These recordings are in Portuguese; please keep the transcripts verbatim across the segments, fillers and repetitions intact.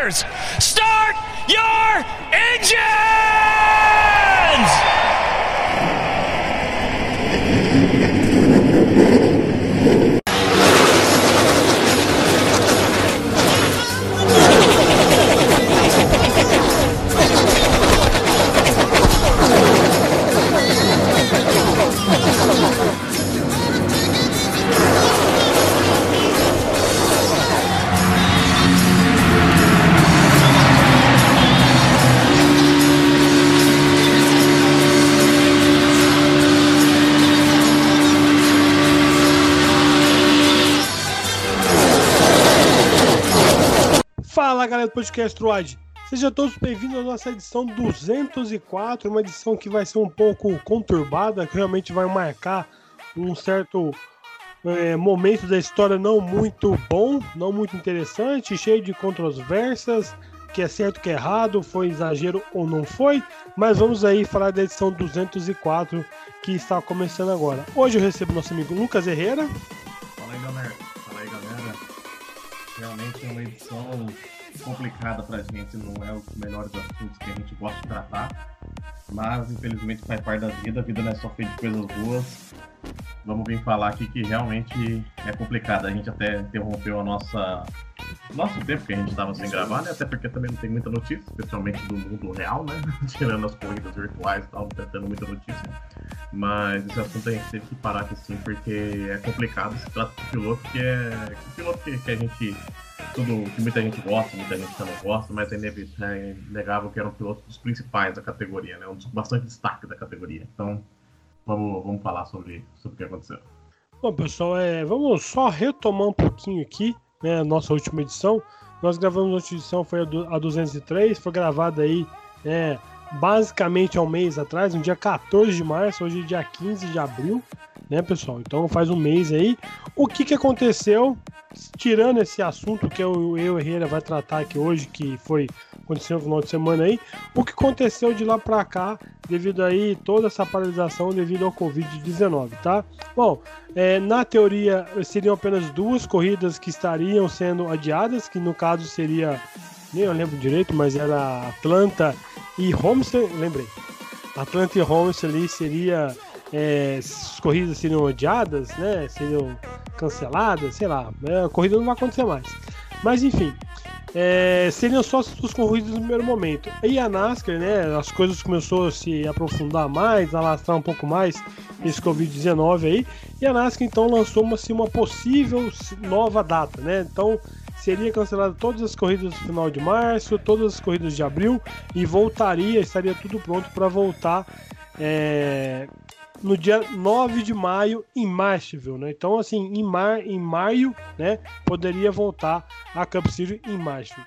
Drivers, start your engines! Fala galera do podcast Troad, sejam todos bem-vindos à nossa edição duzentos e quatro, uma edição que vai ser um pouco conturbada, que realmente vai marcar um certo é, momento da história não muito bom, não muito interessante, cheio de controvérsias, que é certo, que é errado, foi exagero ou não foi, mas vamos aí falar da edição duzentos e quatro que está começando agora. Hoje eu recebo nosso amigo Lucas Herrera. Fala aí galera, fala aí galera, realmente é uma edição complicada pra gente, não é os melhores assuntos que a gente gosta de tratar, mas infelizmente faz parte da vida, a vida não é só feita de coisas boas. Vamos vir falar aqui que realmente é complicado, a gente até interrompeu a nossa nosso tempo que a gente estava sem gravar, né? Até porque também não tem muita notícia, especialmente do mundo real, né? Tirando as corridas virtuais e tal, não tá tendo muita notícia, mas esse assunto a gente teve que parar aqui sim, porque é complicado, se trata de piloto que é que piloto que, que a gente tudo que muita gente gosta, muita gente não gosta, mas é inegável que era um piloto dos principais da categoria, né? Um dos bastante destaque da categoria. Então, vamos, vamos falar sobre, sobre o que aconteceu. Bom, pessoal, é, vamos só retomar um pouquinho aqui, né, a nossa última edição. Nós gravamos a última edição, foi a, do, a duzentos e três, foi gravada aí, né, basicamente há um mês atrás, no dia quatorze de março, hoje é dia quinze de abril, né, pessoal? Então faz um mês aí. O que que aconteceu, tirando esse assunto que eu e o Herrera vai tratar aqui hoje, que foi aconteceu no final de semana aí, o que aconteceu de lá pra cá, devido aí toda essa paralisação devido ao covid dezenove, tá? Bom, é, na teoria seriam apenas duas corridas que estariam sendo adiadas, que no caso seria, nem eu lembro direito, mas era Atlanta e Homestead, lembrei. Atlanta e Homestead ali seria, é, as corridas seriam adiadas, né? Seriam canceladas, sei lá, né? A corrida não vai acontecer mais. Mas enfim, é, seriam só as duas corridas no primeiro momento. E a NASCAR, né? As coisas começou a se aprofundar mais, alastrar um pouco mais esse covid dezenove aí. E a NASCAR então lançou uma, assim, uma possível nova data, né? Então seria cancelado todas as corridas no final de março, todas as corridas de abril e voltaria, estaria tudo pronto para voltar é, no dia nove de maio em Martinsville, né? Então, assim, em, mar, em maio, né, poderia voltar a Cup Series em Martinsville.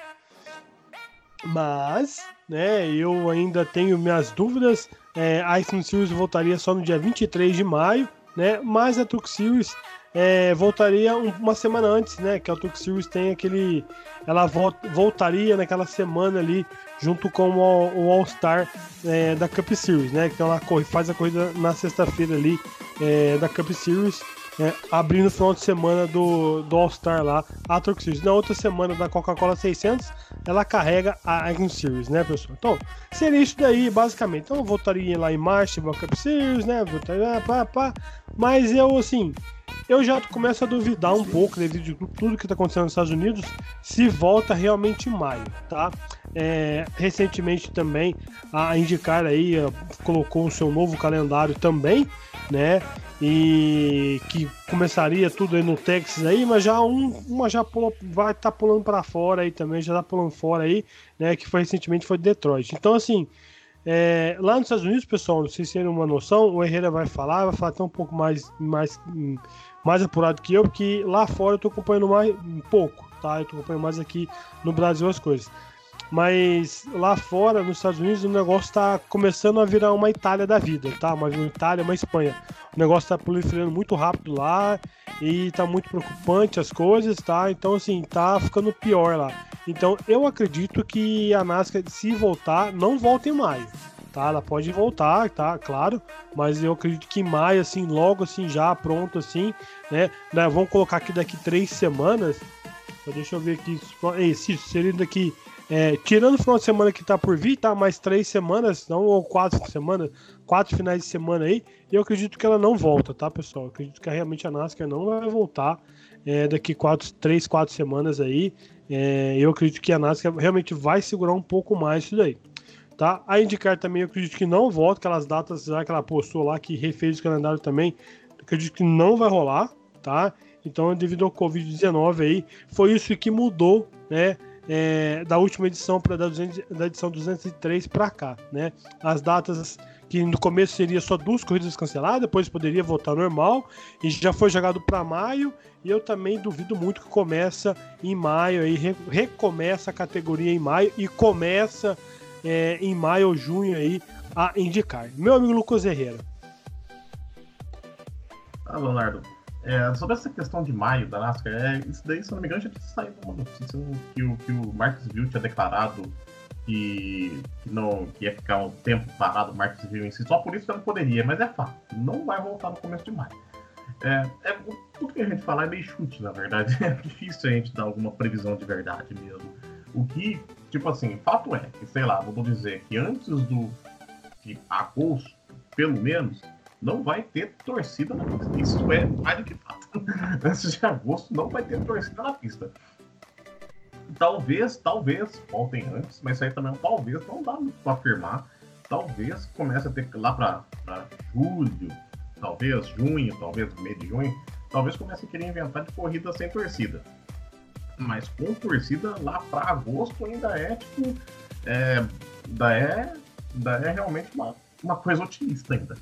Mas, né, eu ainda tenho minhas dúvidas. É, a Ice Series voltaria só no dia vinte e três de maio, né? Mas a Truck Series É, voltaria uma semana antes, né? Que a Truck Series tem aquele. Ela voltaria naquela semana ali, junto com o, o All-Star é, da Cup Series, né? Então ela corre, faz a corrida na sexta-feira ali é, da Cup Series, é, abrindo o final de semana do, do All-Star lá, a Truck Series. Na outra semana da Coca-Cola seiscentos, ela carrega a Icon Series, né, pessoal? Então, seria isso daí, basicamente. Então, eu voltaria lá em março, a Cup Series, né? Voltaria, pá, pá. Mas eu, assim. Eu já começo a duvidar um pouco, devido de tudo que está acontecendo nos Estados Unidos, se volta realmente em maio, tá? É, recentemente também a IndyCar aí colocou o seu novo calendário também, né? E que começaria tudo aí no Texas aí, mas já um, uma já pula, vai estar tá pulando para fora aí também, já tá pulando fora aí, né? Que foi recentemente foi Detroit. Então assim, É, lá nos Estados Unidos, pessoal, não sei se tem uma noção, o Herrera vai falar, vai falar até um pouco mais, mais, mais apurado que eu, porque lá fora eu tô acompanhando mais um pouco, tá? Eu tô acompanhando mais aqui no Brasil as coisas. Mas lá fora, nos Estados Unidos, o negócio tá começando a virar uma Itália da vida, tá? Uma Itália, uma Espanha. O negócio tá proliferando muito rápido lá e tá muito preocupante as coisas, tá? Então, assim, tá ficando pior lá. Então, eu acredito que a NASCAR, se voltar, não volta em maio, tá? Ela pode voltar, tá? Claro, mas eu acredito que em maio, assim, logo assim, já pronto, assim, né? Vamos colocar aqui daqui três semanas. Deixa eu ver aqui. Isso seria daqui É, tirando o final de semana que tá por vir, tá? Mais três semanas, não, ou quatro semanas, quatro finais de semana aí, eu acredito que ela não volta, tá, pessoal? Eu acredito que realmente a NASCAR não vai voltar é, daqui quatro, três, quatro semanas aí. É, eu acredito que a NASCAR realmente vai segurar um pouco mais isso daí. Tá? A IndyCar também eu acredito que não volta, aquelas datas já que ela postou lá, que refez o calendário também, eu acredito que não vai rolar, tá? Então, devido ao covid dezenove aí, foi isso que mudou, né? É, da última edição para da, da edição duzentos e três para cá, né? As datas que no começo seria só duas corridas canceladas, depois poderia voltar normal, e já foi jogado para maio, e eu também duvido muito que começa em maio, aí re, recomeça a categoria em maio e começa É, em maio ou junho aí a IndyCar. Meu amigo Lucas Herrera. Ah, Leonardo, é, sobre essa questão de maio da NASCAR, é, isso daí, se eu não me engano, já tinha saído uma notícia que o, que o Martinsville tinha declarado que, que, não, que ia ficar um tempo parado o Martinsville em si, só por isso que não poderia, mas é fato, não vai voltar no começo de maio. É, é, tudo que a gente falar é meio chute, na verdade, é difícil a gente dar alguma previsão de verdade mesmo. O que, tipo assim, fato é que, sei lá, vou dizer que antes do de agosto, pelo menos, não vai ter torcida na pista. Isso é mais do que fato. Antes de agosto não vai ter torcida na pista. Talvez, talvez, voltem antes, mas isso aí também é um talvez, não dá muito pra afirmar. Talvez comece a ter lá pra, pra julho, talvez junho, talvez meio de junho, talvez comece a querer inventar de corrida sem torcida. Mas com torcida lá para agosto ainda é tipo é, ainda, é, ainda é realmente uma, uma coisa otimista ainda.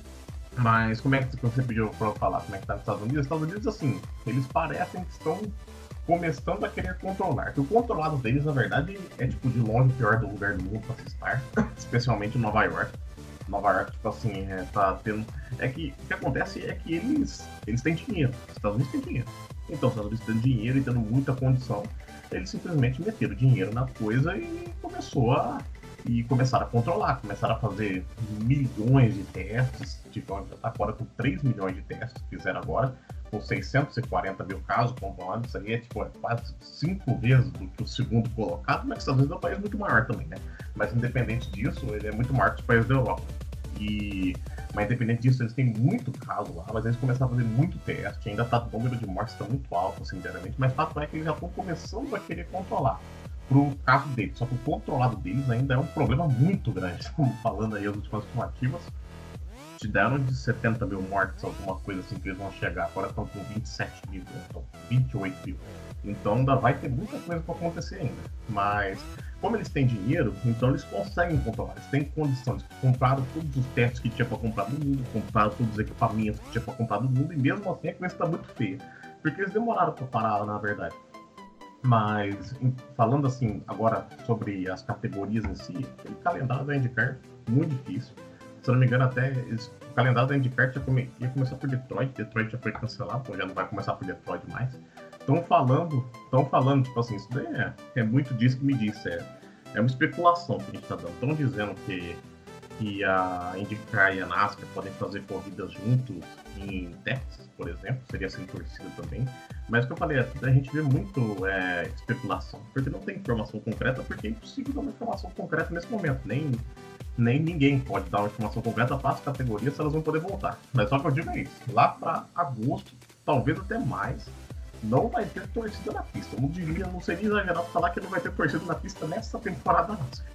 Mas como é que você pediu para eu falar como é que tá nos Estados Unidos? Os Estados Unidos, assim, eles parecem que estão começando a querer controlar. Que o controlado deles, na verdade, é tipo de longe o pior do lugar do mundo para se estar, especialmente em Nova York. Nova York, tipo assim, é, tá tendo. É que o que acontece é que eles, eles têm dinheiro. Os Estados Unidos têm dinheiro. Então, os Estados Unidos tendo dinheiro e tendo muita condição, eles simplesmente meteram dinheiro na coisa e começou a. E começaram a controlar, começaram a fazer milhões de testes, tipo, agora com três milhões de testes que fizeram agora, com seiscentos e quarenta mil casos controlados, isso aí é tipo é quase cinco vezes do que o segundo colocado, mas os Estados Unidos é um país muito maior também, né? Mas independente disso, ele é muito maior que os países da Europa. E, mas independente disso, eles têm muito caso lá, mas eles começaram a fazer muito teste, ainda tá, o número de mortes está muito alto, sinceramente, mas o fato é que eles já estão começando a querer controlar pro caso deles, só que o controlado deles ainda é um problema muito grande. Estamos falando aí as últimas estimativas, te deram de setenta mil mortes, alguma coisa assim que eles vão chegar, agora estão com vinte e sete mil, então vinte e oito mil. Então ainda vai ter muita coisa para acontecer ainda, mas como eles têm dinheiro, então eles conseguem controlar, eles têm condições, compraram todos os testes que tinha para comprar do mundo, compraram todos os equipamentos que tinha para comprar do mundo, e mesmo assim a coisa está muito feia, porque eles demoraram para parar, na verdade. Mas, falando assim, agora sobre as categorias em si, o calendário da IndyCar, muito difícil. Se eu não me engano, até eles, o calendário da IndyCar ia, come, ia começar por Detroit, Detroit já foi cancelado, então já não vai começar por Detroit mais. Estão falando, estão falando, tipo assim, isso daí é, é muito disso que me disse, é, é uma especulação que a gente está dando. Estão dizendo que, que a IndyCar e a NASCAR podem fazer corridas juntos em Texas, por exemplo, seria sem torcida também. Mas o que eu falei, a gente vê muito é, especulação, porque não tem informação concreta, porque é impossível dar uma informação concreta nesse momento. Nem, nem ninguém pode dar uma informação concreta para as categorias se elas vão poder voltar. Mas só que eu digo é isso, lá para agosto, talvez até mais, não vai ter torcida na pista. Eu não diria, não seria exagerado falar que não vai ter torcida na pista nessa temporada NASCAR.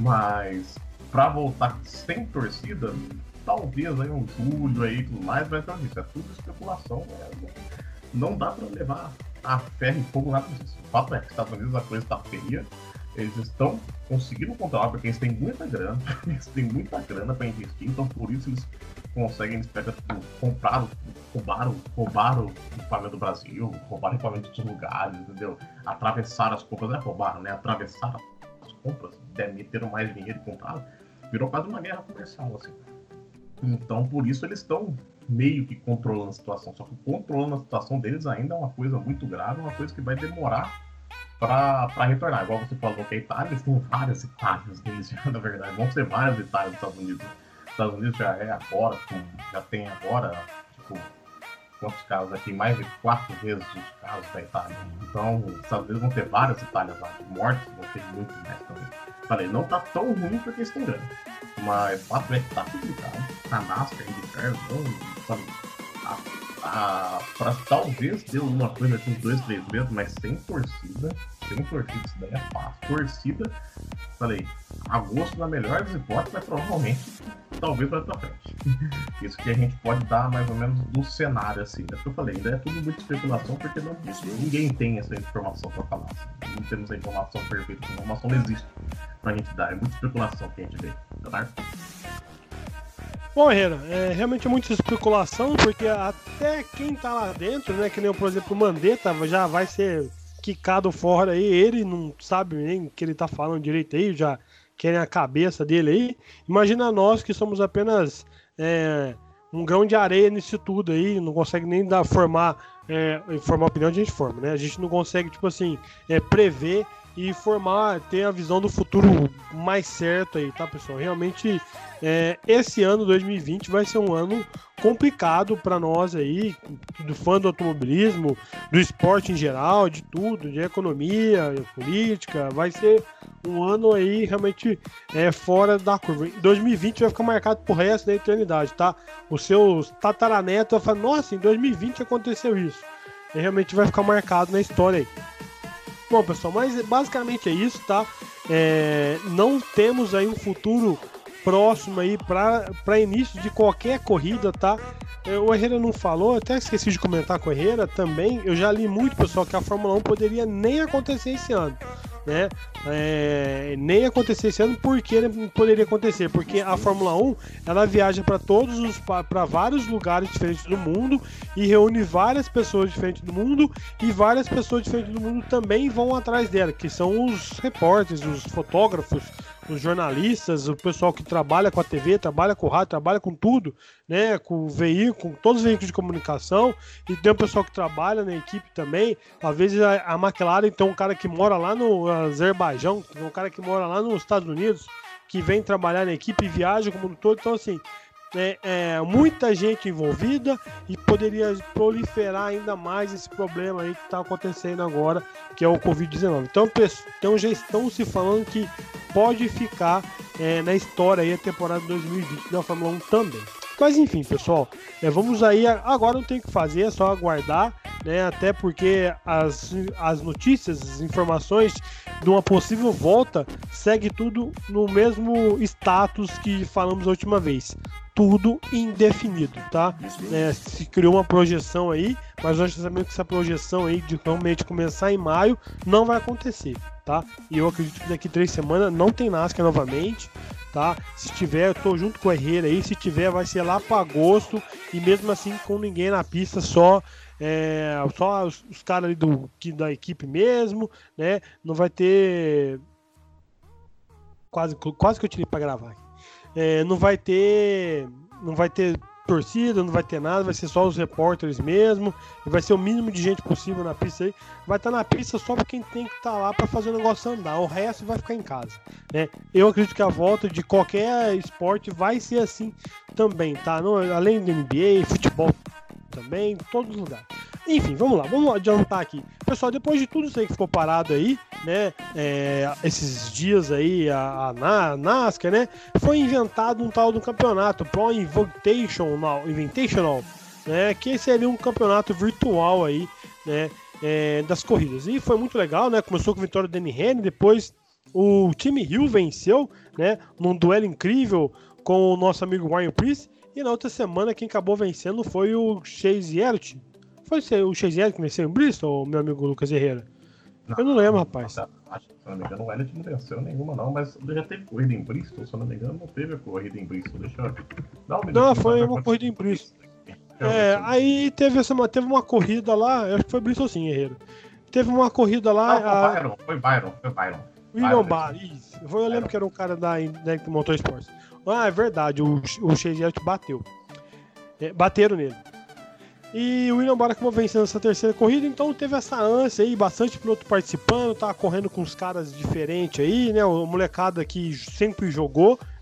Mas para voltar sem torcida, talvez aí um julho aí e tudo mais, mas não disso, é tudo especulação, né? Não dá para levar a ferro e fogo nada disso. O fato é que os Estados Unidos a coisa está feia, eles estão conseguindo controlar porque eles têm muita grana, eles têm muita grana para investir, então por isso eles conseguem, eles pegam, tipo, compraram, roubaram, roubaram o equipamento do Brasil, roubaram equipamento de outros lugares, entendeu? Atravessaram as compras, não é roubaram, né? Atravessaram as compras, meteram mais dinheiro e compraram, virou quase uma guerra comercial, assim. Então por isso eles estão meio que controlando a situação, só que controlando a situação deles ainda é uma coisa muito grave, uma coisa que vai demorar para retornar. Igual você falou que a Itália, eles têm várias Itálias deles já, na verdade, vão ser várias Itálias dos Estados Unidos. Os Estados Unidos já é agora, já tem agora, tipo, quantos casos aqui, mais de quatro vezes os casos da Itália. Então, os Estados Unidos vão ter várias Itálias lá, de mortes, vão ter muito mais também. Falei, não tá tão ruim porque eles têm grana. Mas o fato é que tá complicado. A NASCAR, a IndyCar, não, sabe, a, a, pra, talvez dê alguma coisa com dois, três meses, mas sem torcida, sem torcida, isso daí é fácil. Torcida, falei, agosto na melhor das hipóteses, mas provavelmente, talvez vai pra frente. Isso que a gente pode dar mais ou menos do cenário, assim, né? Porque eu falei, ainda é tudo muito especulação, porque não, ninguém tem essa informação pra falar. Assim. Não temos a informação perfeita, a informação não existe pra gente dar, é muita especulação que a gente vê, tá? Bom, Herrera, é realmente é muita especulação, porque até quem tá lá dentro, né, que nem, por exemplo, o Mandetta já vai ser quicado fora aí, ele não sabe nem o que ele tá falando direito aí, já querem a cabeça dele aí. Imagina nós que somos apenas é, um grão de areia nisso tudo aí, não consegue nem dar, formar, é, formar opinião, a gente forma, né? A gente não consegue, tipo assim, é, prever e formar, ter a visão do futuro mais certo aí, tá, pessoal? Realmente, é, esse ano, dois mil e vinte, vai ser um ano complicado para nós aí, do fã do automobilismo, do esporte em geral, de tudo, de economia, política. Vai ser um ano aí realmente é, fora da curva. Em dois mil e vinte vai ficar marcado pro resto da eternidade, tá? Os seus tataranetos vão falar, nossa, em dois mil e vinte aconteceu isso. E realmente vai ficar marcado na história aí. Bom, pessoal, mas basicamente é isso, tá? É, não temos aí um futuro próximo aí para início de qualquer corrida, tá? É, o Herrera não falou, até esqueci de comentar com o Herrera também. Eu já li muito, pessoal, que a Fórmula um poderia nem acontecer esse ano, né? É, nem acontecer esse ano, porque poderia acontecer? Porque a Fórmula um, ela viaja para todos os para vários lugares diferentes do mundo e reúne várias pessoas diferentes do mundo, e várias pessoas diferentes do mundo também vão atrás dela, que são os repórteres, os fotógrafos, os jornalistas, o pessoal que trabalha com a T V, trabalha com o rádio, trabalha com tudo, né, com o veículo, com todos os veículos de comunicação, e tem o pessoal que trabalha na equipe também. Às vezes a, a McLaren tem um cara que mora lá no Azerbaijão, tem um cara que mora lá nos Estados Unidos, que vem trabalhar na equipe e viaja com o mundo todo. Então, assim, é, é muita gente envolvida e poderia proliferar ainda mais esse problema aí que está acontecendo agora, que é o covid dezenove. Então, então já estão se falando que pode ficar é, na história aí a temporada dois mil e vinte da Fórmula um também. Mas enfim, pessoal, é, vamos aí, agora não tem o que fazer, é só aguardar, né, até porque as, as notícias, as informações de uma possível volta segue tudo no mesmo status que falamos a última vez. Tudo indefinido, tá? É, se criou uma projeção aí, mas nós sabemos que essa projeção aí de realmente começar em maio não vai acontecer, tá? E eu acredito que daqui três semanas não tem NASCAR novamente, tá? Se tiver, eu tô junto com o Herrera aí, se tiver vai ser lá para agosto, e mesmo assim com ninguém na pista, só é, só os, os caras ali do, que, da equipe mesmo, né? Não vai ter... Quase, quase que eu tirei para gravar aqui. É, não vai ter não vai ter torcida, não vai ter nada, vai ser só os repórteres mesmo, e vai ser o mínimo de gente possível na pista aí. Vai estar na pista só para quem tem que estar lá para fazer o negócio andar, o resto vai ficar em casa, né? Eu acredito que a volta de qualquer esporte vai ser assim também, tá? No, além do N B A, futebol também, em todos os lugares. Enfim, vamos lá, vamos adiantar aqui. Pessoal, depois de tudo isso aí que ficou parado aí, né, é, esses dias aí, a, a NASCAR, né, foi inventado um tal do campeonato, Pro Invitational, Invitational, né, que seria um campeonato virtual aí, né, é, das corridas. E foi muito legal, né, começou com a vitória do Danny Henry, depois o time Hill venceu, né, num duelo incrível com o nosso amigo Ryan Preece, e na outra semana quem acabou vencendo foi o Chase Elliott. Foi o Chase Elliott que venceu em Bristol, meu amigo Lucas Herrera? Não, eu não lembro, rapaz. Nossa, acho que, se não me engano, o Elliott não venceu nenhuma, não, mas já teve corrida em Bristol, se eu não me engano, não teve corrida em Bristol. Deixa eu ver. Não, não foi uma corrida em Bristol. É, aí teve, essa, teve uma corrida lá, eu acho que foi Bristol sim, Herrera. Teve uma corrida lá. Não, foi Byron, foi Byron, foi Byron. William Barr, isso. Eu lembro que era um cara da, da Motorsports. Ah, é verdade, o, o Chase Elliott bateu. É, bateram nele. E o William Barr acabou vencendo essa terceira corrida, então teve essa ânsia aí, bastante piloto participando, tava correndo com os caras diferentes aí, né? O molecada que sempre jogou,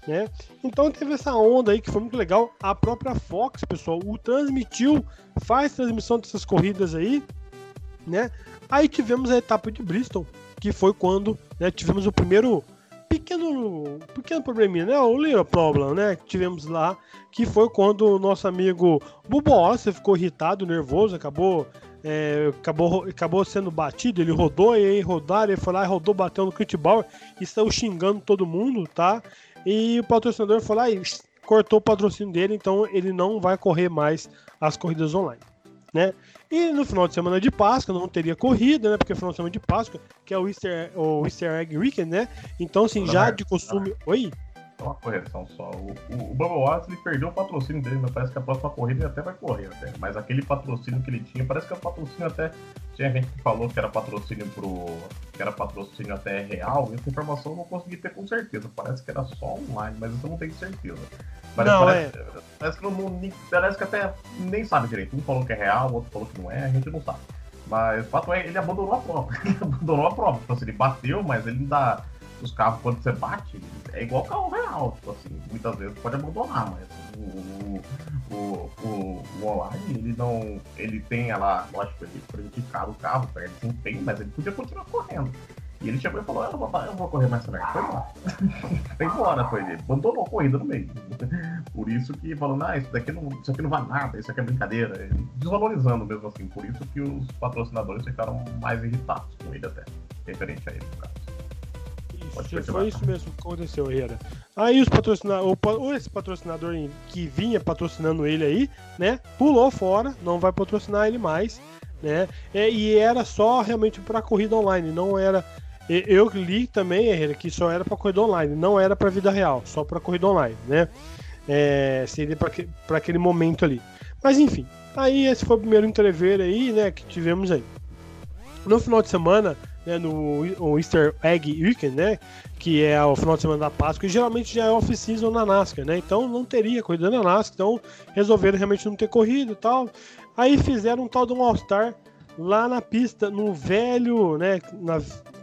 né? Então teve essa onda aí que foi muito legal. A própria Fox, pessoal, o transmitiu, faz transmissão dessas corridas aí, né? Aí tivemos a etapa de Bristol, que foi quando, né, tivemos o primeiro pequeno, pequeno probleminha, né? O little problem, né? Que tivemos lá, que foi quando o nosso amigo Bubba Wallace ficou irritado, nervoso, acabou, é, acabou, acabou sendo batido, ele rodou e aí rodaram, ele foi lá e rodou, bateu no Kurt Bauer e saiu xingando todo mundo, tá? E o patrocinador foi lá e cortou o patrocínio dele, então ele não vai correr mais as corridas online, né? E no final de semana de Páscoa não teria corrida, né? Porque é final de semana de Páscoa, que é o Easter, o Easter Egg Weekend, né? Então, assim, Não, já não, de costume... não. Oi? Só uma correção só. O, o, o Bubba Wallace, ele perdeu o patrocínio dele, mas parece que a próxima corrida ele até vai correr até. Mas aquele patrocínio que ele tinha, parece que o patrocínio até... Tinha gente que falou que era patrocínio pro... que era patrocínio até real. Essa informação eu não consegui ter com certeza. Parece que era só online, mas eu não tenho certeza. Parece, Não, parece, é... parece que não, não, parece que até nem sabe direito. Um falou que é real, o outro falou que não é, a gente não sabe. Mas o fato é ele abandonou a prova. Ele abandonou a prova. Tipo assim, ele bateu, mas ele dá... Os carros, quando você bate, é igual carro real. Tipo assim, muitas vezes pode abandonar, mas o, o, o, o online, ele não... Ele tem lá, lógico, ele prejudicar o carro, perde desempenho, mas ele podia continuar correndo. E ele chegou e falou, eu não vou, eu não vou correr mais também. Foi embora. Foi embora, foi ele. Abandonou a corrida no meio. Por isso que falando, ah, isso daqui não, isso aqui não vale nada, isso aqui é brincadeira. Desvalorizando mesmo assim. Por isso que os patrocinadores ficaram mais irritados com ele até. Referente a ele, no caso. Isso, foi isso mesmo que aconteceu, Herrera. Aí os patrocinadores, esse patrocinador que vinha patrocinando ele aí, né, pulou fora, não vai patrocinar ele mais, né, e era só realmente para corrida online, não era... Eu li também, Herrera, que só era para corrida online, não era para vida real, só para corrida online, né? É, seria para aquele momento ali. Mas enfim, aí esse foi o primeiro entrever aí, né, que tivemos aí. No final de semana, né, no Easter Egg Weekend, né, que é o final de semana da Páscoa, e geralmente já é off-season na NASCAR, né? Então não teria corrida na NASCAR, então resolveram realmente não ter corrida e tal. Aí fizeram um tal de um All-Star lá na pista, no velho, né, na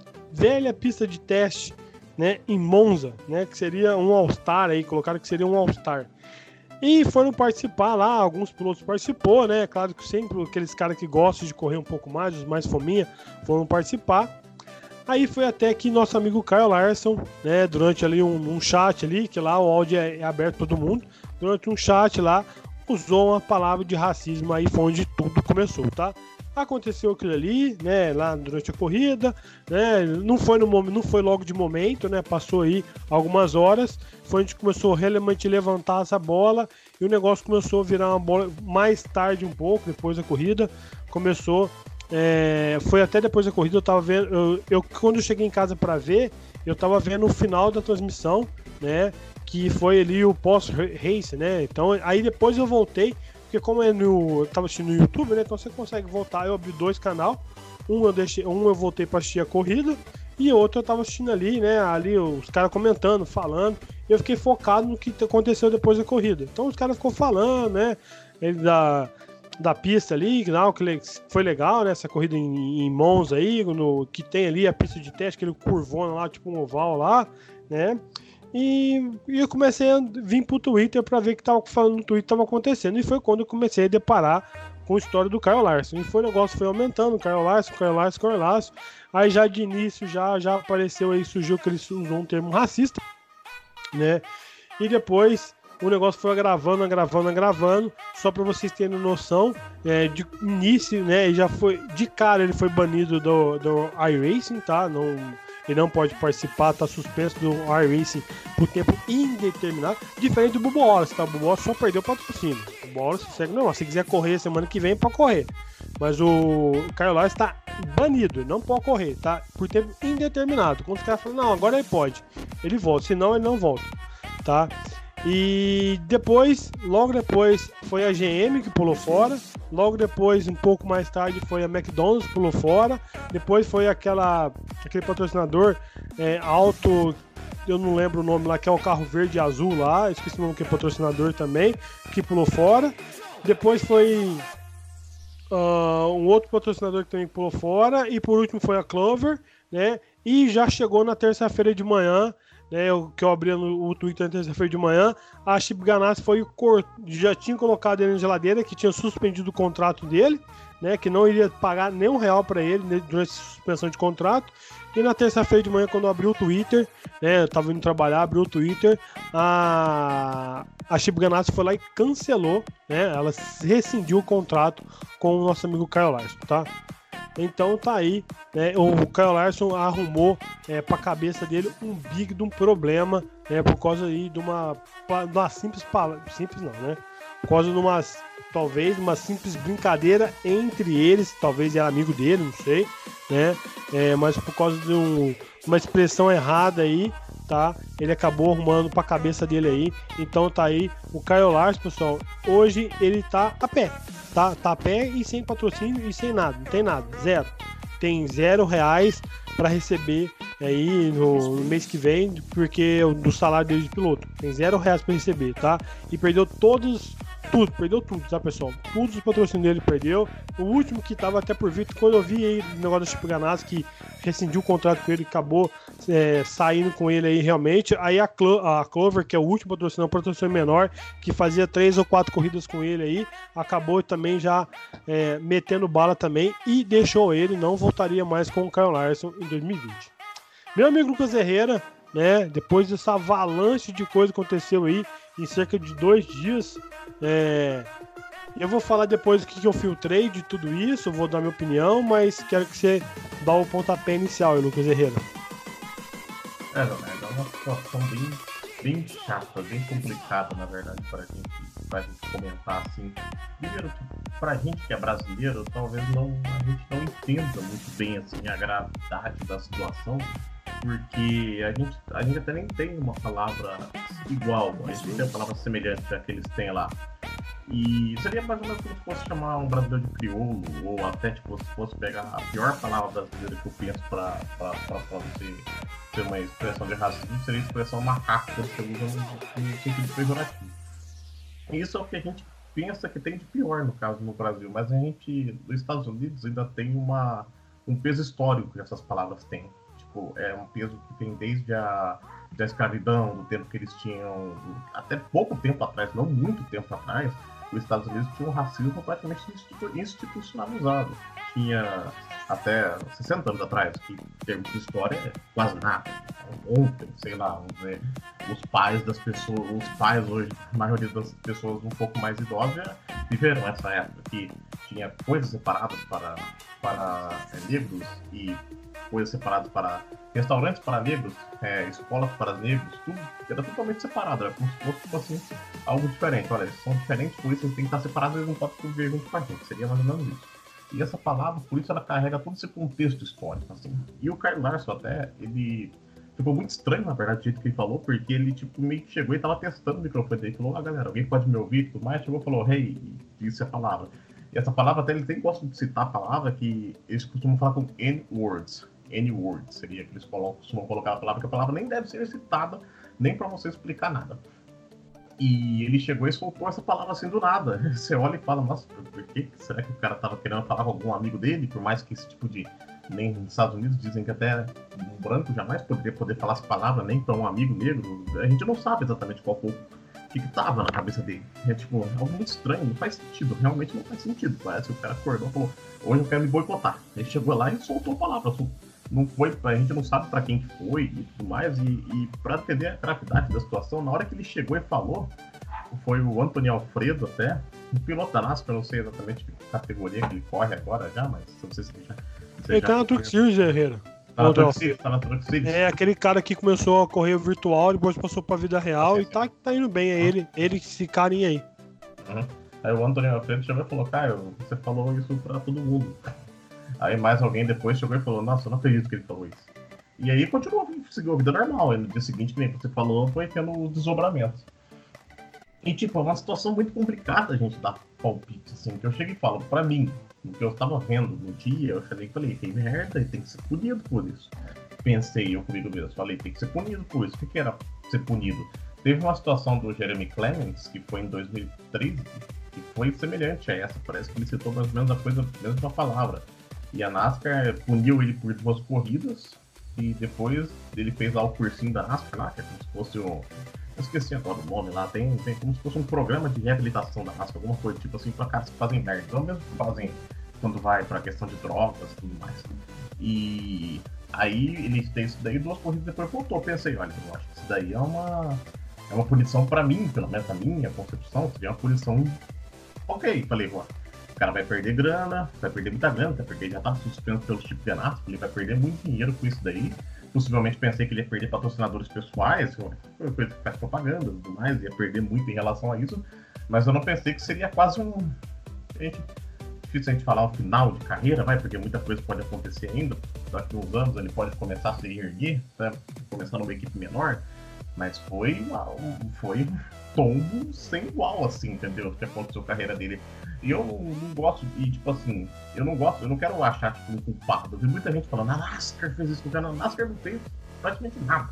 velha pista de teste, né, em Monza, né, que seria um All-Star aí, colocaram que seria um All-Star. E foram participar lá, alguns pilotos participou, né, claro que sempre aqueles caras que gostam de correr um pouco mais, os mais fominha, foram participar. Aí foi até que nosso amigo Kyle Larson, né, durante ali um, um chat ali, que lá o áudio é, é aberto para todo mundo, durante um chat lá, usou uma palavra de racismo, aí foi onde tudo começou, tá? Aconteceu aquilo ali, né, lá durante a corrida, né, não foi, no, não foi logo de momento, né, passou aí algumas horas, foi onde começou realmente a levantar essa bola e o negócio começou a virar uma bola mais tarde um pouco, depois da corrida, começou, é, foi até depois da corrida, eu tava vendo, eu, eu quando eu cheguei em casa para ver, eu tava vendo o final da transmissão, né, que foi ali o pós-race, né, então aí depois eu voltei, porque como é no, eu tava assistindo no YouTube, né? Então você consegue voltar. Eu abri dois canal. Um eu deixei, um eu voltei para assistir a corrida e outro eu tava assistindo ali, né? Ali os caras comentando, falando. E eu fiquei focado no que aconteceu depois da corrida. Então os caras ficou falando, né? Ele da, da pista ali, não, que foi legal, né? Essa corrida em, em Monza aí, no, que tem ali a pista de teste, aquele curvona lá, tipo um oval lá, né? E, e eu comecei a vir pro Twitter para ver o que tava falando no Twitter tava acontecendo. E foi quando eu comecei a deparar com a história do Kyle Larson. E foi o negócio foi aumentando, Kyle Larson, Kyle Larson, Kyle Larson. Aí já de início já, já apareceu aí, surgiu que ele usou um termo racista, né? E depois o negócio foi agravando, agravando, agravando. Só para vocês terem noção, é, de início, né? E já foi, de cara ele foi banido do, do iRacing, tá? Não... Ele não pode participar, tá suspenso do iRacing por tempo indeterminado, diferente do Bubba Wallace, tá? O Bubba Wallace só perdeu o patrocínio. O Bubba Wallace segue, não, se quiser correr semana que vem, pode correr. Mas o Kyle Larson está banido, ele não pode correr, tá? Por tempo indeterminado. Quando os caras falam, não, agora ele pode, ele volta, senão ele não volta, tá? E depois, logo depois, foi a G M que pulou fora. Logo depois, um pouco mais tarde, foi a McDonald's que pulou fora. Depois foi aquela, aquele patrocinador é, alto, eu não lembro o nome lá, que é o carro verde e azul lá. Esqueci o nome que é patrocinador também, que pulou fora. Depois foi uh, um outro patrocinador que também pulou fora. E por último foi a Clover, né? E já chegou na terça-feira de manhã né, o que eu abri no o Twitter na terça-feira de manhã, a Chip Ganassi foi já tinha colocado ele na geladeira, que tinha suspendido o contrato dele, né, que não iria pagar nem um real para ele, né, durante a suspensão de contrato. E na terça-feira de manhã, quando eu abri o Twitter, né, eu tava indo trabalhar, abri o Twitter, a, a Chip Ganassi foi lá e cancelou, né, ela rescindiu o contrato com o nosso amigo Kyle Larson, tá? Então tá aí, né, o Kyle Larson arrumou é, pra cabeça dele um big de um problema, né, por causa aí de uma, de uma simples palavra, simples não, né, por causa de uma, talvez, uma simples brincadeira entre eles, talvez era amigo dele, não sei, né, é, mas por causa de um, uma expressão errada aí, tá, ele acabou arrumando pra cabeça dele aí. Então tá aí, o Kyle Larson, pessoal, hoje ele tá a pé, tá, tá a pé e sem patrocínio e sem nada, não tem nada, zero, tem zero reais para receber aí no, no mês que vem, porque do salário dele de piloto, tem zero reais para receber, tá, e perdeu todos, tudo, perdeu tudo, tá, pessoal, todos os patrocínios dele perdeu. O último que tava até por vir, quando eu vi aí o negócio da Chip Ganassi, que rescindiu o contrato com ele, acabou é, saindo com ele aí realmente, aí a, Clo- a Clover, que é o último patrocinador, patrocinador menor, que fazia três ou quatro corridas com ele aí, acabou também já é, metendo bala também e deixou ele, não voltaria mais com o Kyle Larson em dois mil e vinte. Meu amigo Lucas Herrera, né, depois dessa avalanche de coisa que aconteceu aí em cerca de dois dias, é, eu vou falar depois o que eu filtrei de tudo isso, eu vou dar minha opinião, mas quero que você dá o pontapé inicial aí, Lucas Herrera. É, Leonardo, é uma situação bem, bem chata, bem complicada, na verdade, pra gente, pra gente comentar, assim. Primeiro, que pra gente que é brasileiro, talvez não, a gente não entenda muito bem, assim, a gravidade da situação, porque a gente, a gente até nem tem uma palavra igual, a gente tem uma palavra semelhante à que eles têm lá. E seria mais ou menos como se fosse chamar um brasileiro de crioulo, ou até tipo, se fosse pegar a pior palavra brasileira que eu penso pra, pra, pra, pra você ter uma expressão de racismo, seria a expressão macaco, que você usa no sentido pejorativo. E isso é o que a gente pensa que tem de pior, no caso, no Brasil, mas a gente, nos Estados Unidos, ainda tem uma, um peso histórico que essas palavras têm. Tipo, é um peso que tem desde a da escravidão, do tempo que eles tinham, até pouco tempo atrás, não muito tempo atrás, os Estados Unidos tinham um racismo praticamente institucionalizado. Tinha até sessenta anos atrás, que em termos de história é quase nada. Ontem, sei lá, vamos dizer, os pais das pessoas, os pais hoje, a maioria das pessoas um pouco mais idosas, viveram essa época que tinha coisas separadas para, para é, negros e coisas separadas para restaurantes para negros, é, escolas para negros, tudo era totalmente separado, era como se fosse tipo assim, algo diferente. Olha, eles são diferentes, por isso eles têm que estar separados, eles não podem conviver junto com a gente, seria mais ou menos isso. E essa palavra, por isso ela carrega todo esse contexto histórico, assim. E o Kyle Larson até, ele ficou muito estranho, na verdade, o jeito que ele falou, porque ele tipo meio que chegou e tava testando o microfone dele, falou, ah galera, alguém pode me ouvir e tudo mais, chegou e falou, hey, disse a palavra. E essa palavra até ele tem gosto de citar a palavra que eles costumam falar com N-words. N-word, seria que eles costumam colocar a palavra, que a palavra nem deve ser citada, nem pra você explicar nada. E ele chegou e soltou essa palavra assim do nada. Você olha e fala, nossa, por que será que o cara tava querendo falar com algum amigo dele? Por mais que esse tipo de... Nem nos Estados Unidos dizem que até um branco jamais poderia poder falar essa palavra, nem pra um amigo negro. A gente não sabe exatamente qual foi o que que tava na cabeça dele. É tipo, algo muito estranho, não faz sentido, realmente não faz sentido. Parece que o cara acordou e falou, hoje eu quero me boicotar. Ele chegou lá e soltou a palavra, soltou. Não foi, a gente não sabe pra quem que foi e tudo mais, e, e pra entender a gravidade da situação, na hora que ele chegou e falou, foi o Anthony Alfredo até, um piloto da NASCAR, eu não sei exatamente que categoria que ele corre agora já, mas não sei se ele já... Ele tá na Truck Series, Herrera. Tá na Truck Series, tá na Truck Series. É, aquele cara que começou a correr virtual, depois passou pra vida real, é, e tá, tá indo bem, é ele, ele esse carinha aí. Uhum. Aí o Anthony Alfredo chegou e falou, Caio, você falou isso pra todo mundo. Aí mais alguém depois chegou e falou, nossa, eu não acredito que ele falou isso. E aí continuou, seguiu a vida normal. E no dia seguinte, que nem você falou, foi tendo os desdobramentos. E tipo, é uma situação muito complicada a gente dar palpite, assim, que eu chego e falo, pra mim, o que eu estava vendo no dia, eu falei, falei, que merda, ele tem que ser punido por isso. Pensei eu comigo mesmo, falei, tem que ser punido por isso. O que que era ser punido? Teve uma situação do Jeremy Clements, que foi em dois mil e treze, que foi semelhante a essa, parece que ele citou mais ou menos a coisa, a mesma palavra. E a NASCAR puniu ele por duas corridas, e depois ele fez lá o cursinho da NASCAR lá, que é como se fosse um... Eu esqueci agora o nome lá, tem, tem como se fosse um programa de reabilitação da NASCAR, alguma coisa tipo assim, pra caras que fazem merda, então mesmo que fazem quando vai pra questão de drogas e tudo mais. E aí ele fez isso daí, duas corridas depois voltou. Eu pensei, olha, eu acho que isso daí é uma, é uma punição pra mim, pelo menos na minha concepção, seria uma punição ok. Falei, ó, o cara vai perder grana, vai perder muita grana, porque ele já tava suspenso pelos tipos de NASCAR, ele vai perder muito dinheiro com isso daí. Possivelmente pensei que ele ia perder patrocinadores pessoais, coisa que faz propaganda e tudo mais, ia perder muito em relação a isso, mas eu não pensei que seria quase um... Gente, difícil a gente falar o final de carreira, vai, porque muita coisa pode acontecer ainda, daqui a uns anos ele pode começar a se erguer, né? Começar numa equipe menor, mas foi, um, foi um tombo sem igual, assim, entendeu? O que aconteceu com a carreira dele. E eu não, não gosto, e tipo assim, eu não gosto, eu não quero achar tipo um culpado. Tem muita gente falando, a NASCAR fez isso com o cara, a NASCAR não fez praticamente nada.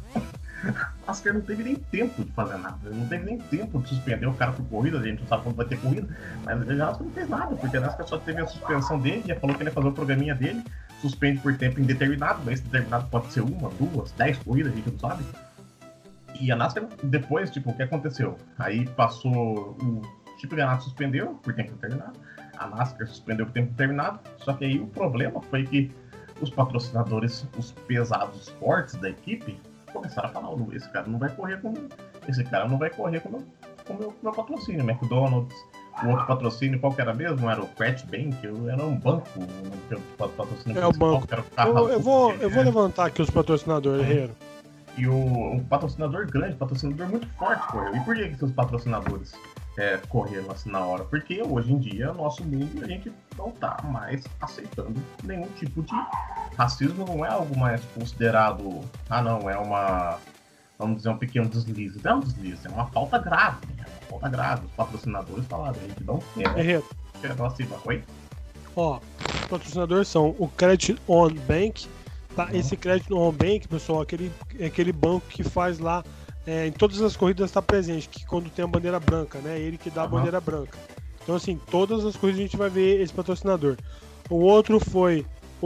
A NASCAR não teve nem tempo de fazer nada, não teve nem tempo de suspender o cara por corrida, a gente não sabe quando vai ter corrida, mas a NASCAR não fez nada, porque a NASCAR só teve a suspensão dele, já falou que ele ia fazer o programinha dele, suspende por tempo indeterminado, mas esse determinado pode ser uma, duas, dez corridas, a gente não sabe. E a NASCAR depois, tipo, o que aconteceu? Aí passou o Chip Ganassi suspendeu por tempo determinado, a NASCAR suspendeu por tempo determinado, só que aí o problema foi que os patrocinadores, os pesados fortes da equipe, começaram a falar, oh, esse cara não vai correr com esse cara não vai correr com o meu, com meu, meu patrocínio, McDonald's, o outro patrocínio, qual que era mesmo? Era o Crash Bank, era um banco, o patrocínio é o banco. Era o eu, eu, vou, eu vou levantar aqui os patrocinadores, Herrero. E o, um patrocinador grande, patrocinador muito forte correu. E por que que os patrocinadores é, correram assim na hora? Porque hoje em dia, no nosso mundo, a gente não tá mais aceitando nenhum tipo de racismo, não é algo mais considerado, ah não, é uma, vamos dizer, um pequeno deslize. Não é um deslize, é uma falta grave, é uma falta grave. Os patrocinadores falaram, a gente não quer. Herrero. Assim, oi? Ó, os patrocinadores são o Credit On Bank. Tá, uhum. Esse Credit On Bank, pessoal, é aquele, é aquele banco que faz lá, é, em todas as corridas está presente, que quando tem a bandeira branca, né? Ele que dá a uhum. bandeira branca. Então, assim, todas as corridas a gente vai ver esse patrocinador. O outro foi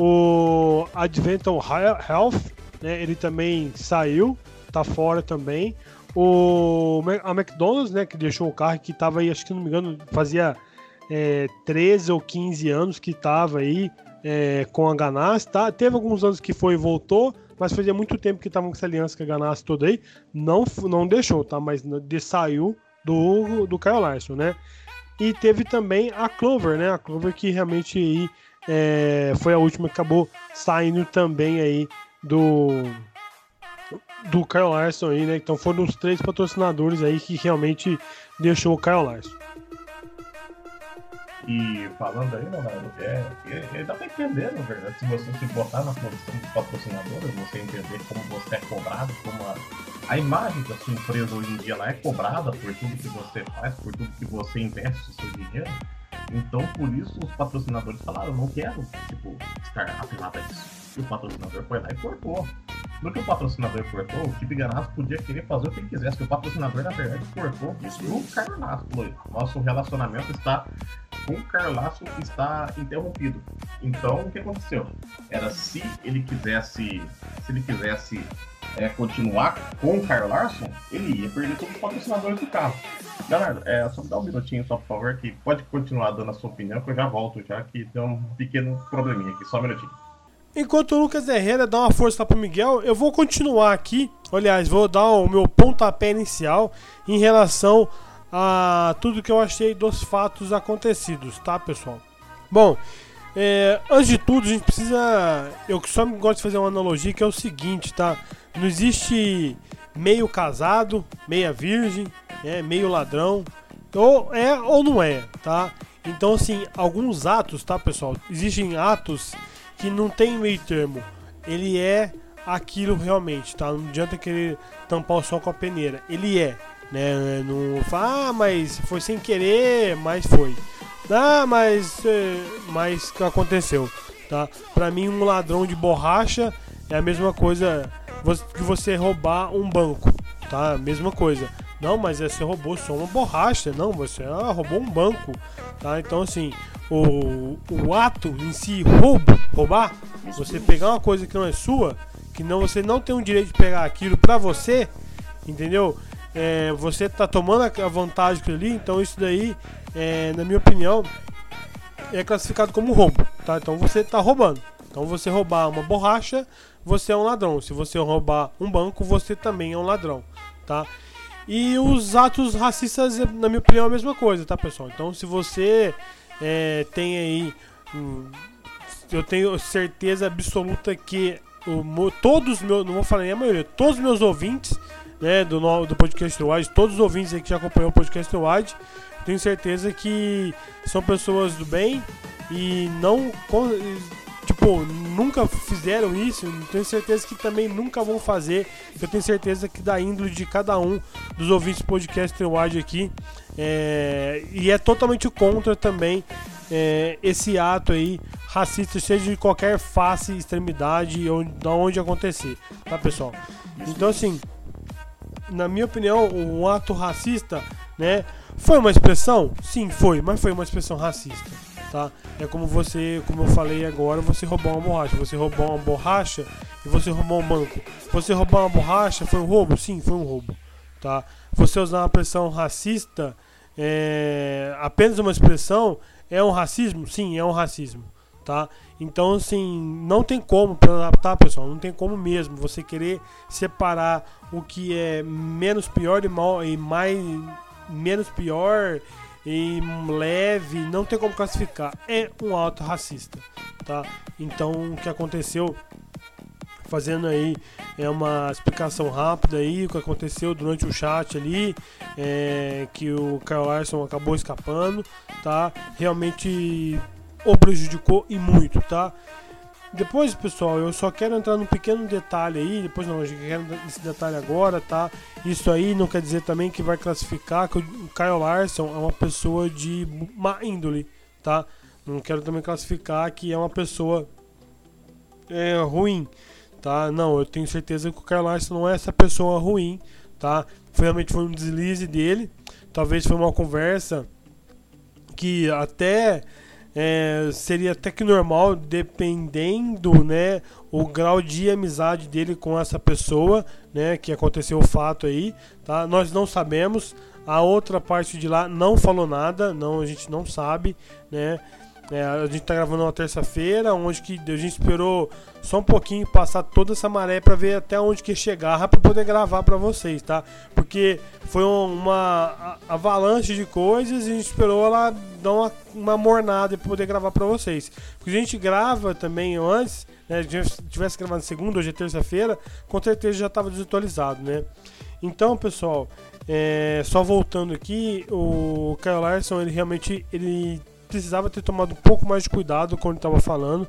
o Advental Health, né? Ele também saiu, tá fora também. O, a McDonald's, né? Que deixou o carro, que tava aí, acho que não me engano, fazia é, treze ou quinze anos que tava aí. É, com a Ganassi, tá? Teve alguns anos que foi e voltou, mas fazia muito tempo que estavam com essa aliança com a Ganassi toda aí, não, não deixou, tá? Mas de, saiu do, do Kyle Larson, né? E teve também a Clover, né? A Clover que realmente aí, é, foi a última que acabou saindo também aí do do Kyle Larson aí, né? Então foram os três patrocinadores aí que realmente deixou o Kyle Larson. E falando aí, Leonardo, é, é, é, dá pra entender, na verdade, se você se botar na posição dos patrocinadores, você entender como você é cobrado, como a, a imagem da sua empresa hoje em dia ela é cobrada por tudo que você faz, por tudo que você investe o seu dinheiro. Então, por isso, os patrocinadores falaram, não quero, tipo, estar atrelado a isso. E o patrocinador foi lá e cortou. No que o patrocinador cortou, o Chip Ganassi podia querer fazer o que ele quisesse, que o patrocinador, na verdade, cortou isso no Carlaço. Nosso relacionamento está com o Carlaço está interrompido. Então, o que aconteceu? Era se ele quisesse, se ele quisesse é, continuar com o Kyle Larson, ele ia perder todos os patrocinadores do carro. Leonardo, é, só me dá um minutinho, só por favor, que pode continuar dando a sua opinião, que eu já volto, já que tem um pequeno probleminha aqui, só um minutinho. Enquanto o Lucas Herrera dá uma força para o Miguel, eu vou continuar aqui, aliás, vou dar o meu pontapé inicial em relação a tudo que eu achei dos fatos acontecidos, tá, pessoal? Bom, é, antes de tudo, a gente precisa... Eu só gosto de fazer uma analogia que é o seguinte, tá? Não existe meio casado, meia virgem, é, meio ladrão, ou é ou não é, tá? Então, assim, alguns atos, tá, pessoal? Existem atos que não tem meio termo, ele é aquilo realmente, tá? Não adianta querer tampar o sol com a peneira, ele é, né? Não fala, ah, mas foi sem querer, mas foi. Ah, mas, mas que aconteceu, tá? Pra mim, um ladrão de borracha é a mesma coisa que você roubar um banco, tá? Mesma coisa. Não, mas você roubou só uma borracha, não, você ah, roubou um banco, tá? Então, assim, o, o ato em si, roubo, roubar, você pegar uma coisa que não é sua, que não, você não tem o direito de pegar aquilo pra você, entendeu? É, você tá tomando a vantagem ali, então isso daí, é, na minha opinião, é classificado como roubo, tá? Então você tá roubando. Então você roubar uma borracha, você é um ladrão. Se você roubar um banco, você também é um ladrão, tá? E os atos racistas, na minha opinião, é a mesma coisa, tá, pessoal? Então se você é, tem aí, hum, eu tenho certeza absoluta que o, todos os meus, não vou falar nem a maioria, todos os meus ouvintes, né, do, do podcast Wide, todos os ouvintes aí que já acompanham o podcast Wide, tenho certeza que são pessoas do bem e não, tipo, nunca fizeram isso. Tenho certeza que também nunca vão fazer. Eu tenho certeza que da índole de cada um dos ouvintes do podcast Wide aqui, é, e é totalmente contra também é, esse ato aí racista, seja de qualquer face, extremidade ou de onde acontecer, tá, pessoal? Então, assim, na minha opinião, um ato racista, né, foi uma expressão? Sim, foi, mas foi uma expressão racista, tá? É como você, como eu falei agora, você roubar uma borracha. Você roubar uma borracha e você roubar um banco. Você roubar uma borracha foi um roubo? Sim, foi um roubo, tá? Você usar uma expressão racista, é, apenas uma expressão, é um racismo? Sim, é um racismo, tá? Então, assim, não tem como, tá, pessoal? Não tem como mesmo você querer separar o que é menos pior e, mal, e mais menos pior e leve, não tem como classificar. É um ato racista, tá? Então, o que aconteceu, fazendo aí é uma explicação rápida aí, o que aconteceu durante o chat ali, é, que o Kyle Larson acabou escapando, tá? Realmente o prejudicou e muito, tá? Depois, pessoal, eu só quero entrar num pequeno detalhe aí, depois não, eu quero esse detalhe agora, tá? Isso aí não quer dizer também que vai classificar que o Kyle Larson é uma pessoa de má índole, tá? Não quero também classificar que é uma pessoa é, ruim, tá? Não, eu tenho certeza que o Kyle Larson não é essa pessoa ruim, tá? Realmente foi um deslize dele, talvez foi uma conversa que até... É, seria até que normal, dependendo, né, o grau de amizade dele com essa pessoa, né, que aconteceu o fato aí, tá? Nós não sabemos, a outra parte de lá não falou nada, não, a gente não sabe, né? É, a gente tá gravando uma terça-feira, onde que a gente esperou só um pouquinho passar toda essa maré para ver até onde que chegar para poder gravar para vocês, tá? Porque foi uma avalanche de coisas e a gente esperou ela dar uma, uma mornada para poder gravar para vocês. Porque a gente grava também antes, né? Se a gente tivesse gravado segunda, hoje é terça-feira, com certeza já estava desatualizado, né? Então, pessoal, é, só voltando aqui, o Kyle Larson, ele realmente ele precisava ter tomado um pouco mais de cuidado quando estava falando.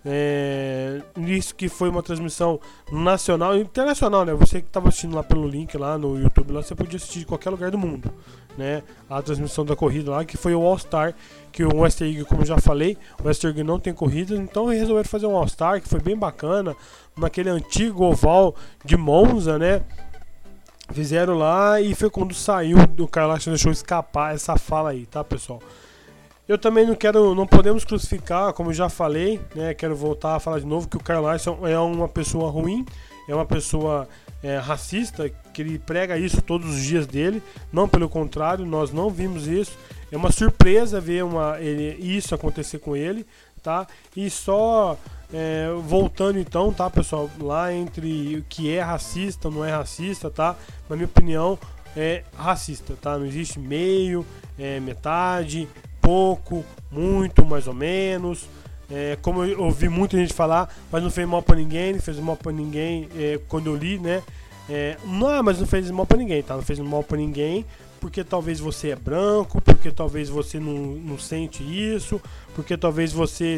É, isso que foi uma transmissão nacional e internacional, né? Você que estava assistindo lá pelo link lá no YouTube, lá você podia assistir de qualquer lugar do mundo, né? A transmissão da corrida lá, que foi o All-Star, que o Western, como eu já falei, o Western não tem corrida, então eles resolveram fazer um All-Star, que foi bem bacana, naquele antigo oval de Monza, né? Fizeram lá e foi quando saiu, o Kyle Larson deixou escapar essa fala aí, tá, pessoal? Eu também não quero, não podemos crucificar, como eu já falei, né? Quero voltar a falar de novo que o Kyle Larson é uma pessoa ruim, é uma pessoa é, racista, que ele prega isso todos os dias dele. Não, pelo contrário, nós não vimos isso. É uma surpresa ver uma, ele, isso acontecer com ele, tá? E só é, voltando então, tá, pessoal, lá entre o que é racista, não é racista, tá? Na minha opinião, é racista, tá? Não existe meio, é, metade, pouco, muito, mais ou menos. É, como eu ouvi muita gente falar, mas não fez mal pra ninguém, não fez mal pra ninguém, é, quando eu li, né? É, não, mas não fez mal pra ninguém, tá? Não fez mal pra ninguém, porque talvez você é branco, porque talvez você não, não sente isso, porque talvez você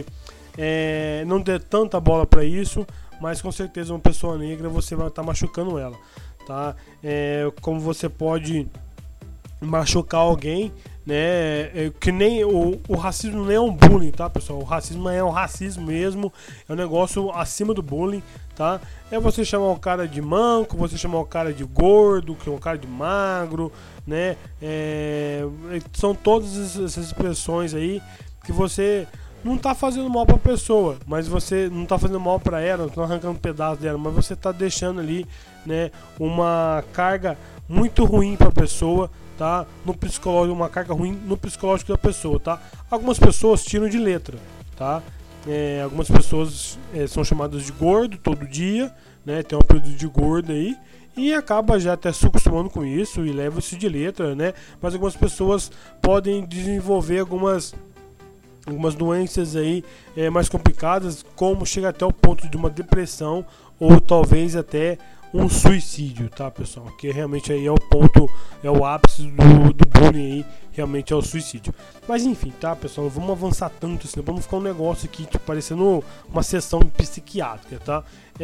é, não dê tanta bola pra isso, mas com certeza uma pessoa negra você vai estar tá machucando ela, tá? É, como você pode machucar alguém, né? É, que nem o, o racismo nem é um bullying, tá, pessoal? O racismo é um racismo mesmo, é um negócio acima do bullying, tá? É você chamar o cara de manco, você chamar o cara de gordo, que é um cara de magro, né? É, são todas essas expressões aí que você não tá fazendo mal pra pessoa, mas você não tá fazendo mal pra ela, não tá arrancando um pedaço dela, mas você tá deixando ali, né, uma carga muito ruim pra pessoa, tá? No psicológico, uma carga ruim no psicológico da pessoa, tá? Algumas pessoas tiram de letra, tá? É, algumas pessoas é, são chamadas de gordo todo dia, né? Tem um período de gordo aí e acaba já até se acostumando com isso e leva isso de letra, né? Mas algumas pessoas podem desenvolver algumas algumas doenças aí é, mais complicadas, como chega até o ponto de uma depressão ou talvez até um suicídio, tá, pessoal? Que realmente aí é o ponto, é o ápice do, do bullying aí, realmente é o suicídio. Mas enfim, tá, pessoal? Não vamos avançar tanto assim, vamos ficar um negócio aqui, tipo, parecendo uma sessão psiquiátrica, tá?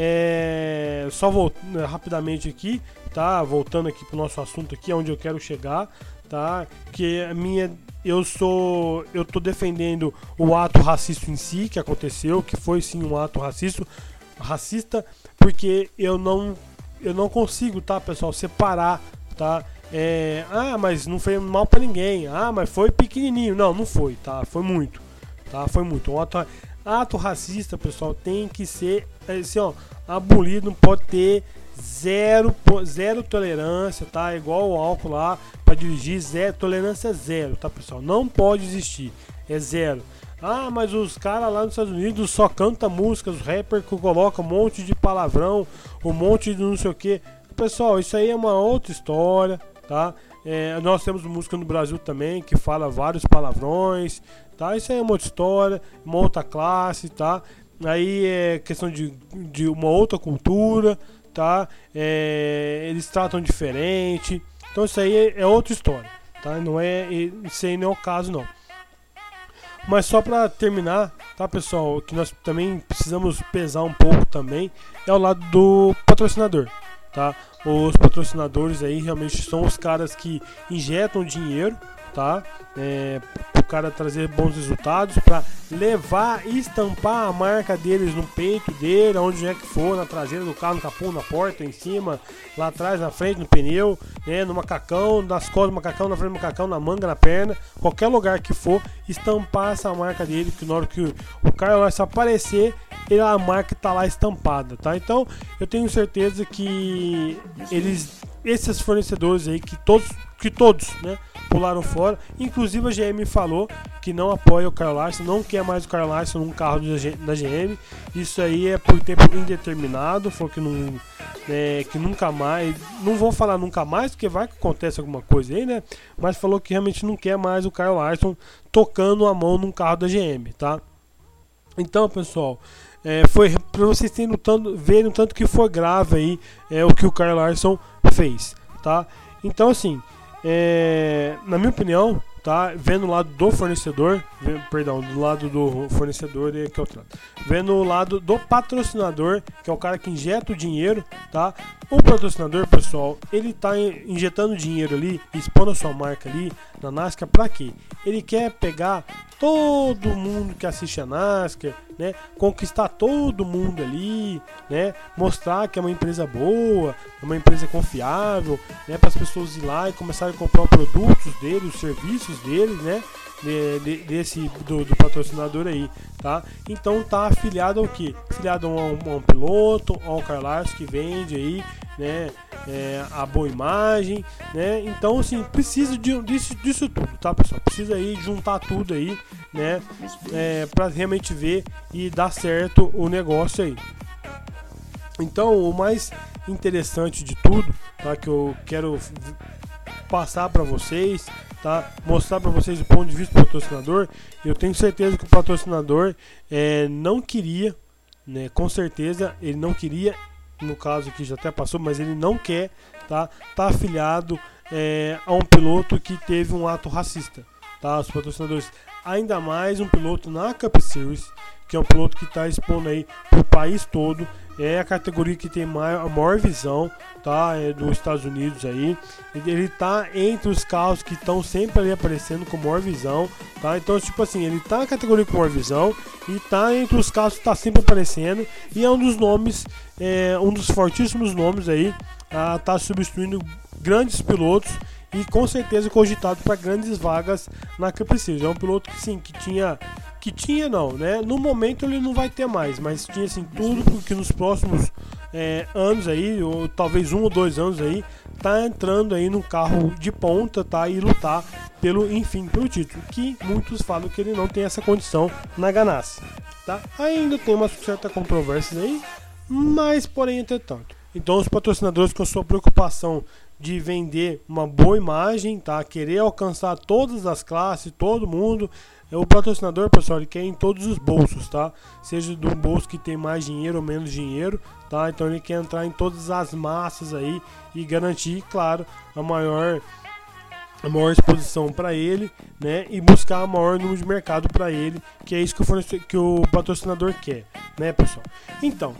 É... Só voltando rapidamente aqui, tá? Voltando aqui pro nosso assunto aqui, onde eu quero chegar, tá? Que a minha... Eu sou... Eu tô defendendo o ato racista em si, que aconteceu, que foi sim um ato racista, racista, porque eu não... Eu não consigo, tá, pessoal, separar, tá? É, ah, mas não foi mal pra ninguém. Ah, mas foi pequenininho. Não, não foi, tá? Foi muito, tá? Foi muito. Um ato, ato racista, pessoal, tem que ser, assim, ó, abolido, não pode ter zero, zero tolerância, tá? Igual o álcool lá, pra dirigir, zero, tolerância zero, tá, pessoal? Não pode existir, é zero. Ah, mas os caras lá nos Estados Unidos só cantam músicas, os rappers que colocam um monte de palavrão, um monte de não sei o que. Pessoal, isso aí é uma outra história, tá? É, nós temos música no Brasil também que fala vários palavrões, tá? Isso aí é uma outra história, uma outra classe, tá? Aí é questão de, de uma outra cultura, tá? É, eles tratam diferente, então isso aí é, é outra história, tá? Não é, isso aí não é o caso, não. Mas só para terminar, tá, pessoal, que nós também precisamos pesar um pouco também, é o lado do patrocinador, tá? Os patrocinadores aí realmente são os caras que injetam dinheiro, tá? É, o cara trazer bons resultados, para levar e estampar a marca deles no peito dele, onde é que for, na traseira do carro, no capô, na porta, em cima, lá atrás, na frente, no pneu, né, no macacão, nas costas do macacão, na frente do macacão, na manga, na perna, qualquer lugar que for, estampar essa marca dele, que na hora que o, o cara vai se aparecer, ele, a marca tá lá estampada, tá? Então, eu tenho certeza que eles, esses fornecedores aí, que todos, que todos, né, pularam fora, inclusive a G M falou que não apoia o Kyle Larson, não quer mais o Kyle Larson num carro da G M, isso aí é por tempo indeterminado, falou que, não, é, que nunca mais, não vou falar nunca mais, porque vai que acontece alguma coisa aí, né, mas falou que realmente não quer mais o Kyle Larson tocando a mão num carro da G M, tá? Então, pessoal, é, foi para vocês terem tanto, verem o tanto que foi grave aí é, o que o Kyle Larson fez, tá? Então, assim, é, na minha opinião, tá, vendo o lado do fornecedor, vendo, perdão, do lado do fornecedor é que eu trato, vendo o lado do patrocinador, que é o cara que injeta o dinheiro, tá? O patrocinador, pessoal, ele tá injetando dinheiro ali, expondo a sua marca ali na NASCAR, pra quê? Ele quer pegar todo mundo que assiste a NASCAR, né? Conquistar todo mundo ali, né? Mostrar que é uma empresa boa, é uma empresa confiável, né? Para as pessoas ir lá e começarem a comprar os produtos dele, os serviços dele, né? De, de, desse do, do patrocinador aí, tá? Então tá afiliado ao que? Afiliado a um, a um piloto, ao Kyle Larson que vende aí, né? É, a boa imagem, né? Então assim, precisa de, disso, disso tudo, tá, pessoal? Precisa aí juntar tudo aí, né? É, para realmente ver e dar certo o negócio aí. Então o mais interessante de tudo, tá? Que eu quero passar para vocês, tá? Mostrar para vocês o ponto de vista do patrocinador. Eu tenho certeza que o patrocinador é, não queria, né? Com certeza ele não queria, no caso aqui já até passou, mas ele não quer, tá? Tá afiliado é, a um piloto que teve um ato racista, tá? Os patrocinadores, ainda mais um piloto na Cup Series, que é um piloto que está expondo aí pro país todo. É a categoria que tem maior, a maior visão, tá? É dos Estados Unidos aí. Ele tá entre os carros que estão sempre ali aparecendo com maior visão, tá? Então, tipo assim, ele tá na categoria com maior visão e tá entre os carros que tá sempre aparecendo. E é um dos nomes, é, um dos fortíssimos nomes aí, a tá substituindo grandes pilotos e com certeza cogitado para grandes vagas na Cup Series. É um piloto que sim, que tinha que tinha não, né? No momento ele não vai ter mais, mas tinha assim tudo porque nos próximos é, anos aí, ou talvez um ou dois anos aí, tá entrando aí num carro de ponta, tá? E lutar pelo, enfim, pelo título, que muitos falam que ele não tem essa condição na Ganassi, tá? Ainda tem uma certa controvérsia aí, mas porém, entretanto. Então os patrocinadores com sua preocupação de vender uma boa imagem, tá? Querer alcançar todas as classes, todo mundo. O patrocinador, pessoal, ele quer em todos os bolsos, tá? Seja do bolso que tem mais dinheiro ou menos dinheiro, tá? Então ele quer entrar em todas as massas aí e garantir, claro, a maior a maior exposição para ele, né? E buscar o maior número de mercado para ele, que é isso que o, que o patrocinador quer, né, pessoal? Então,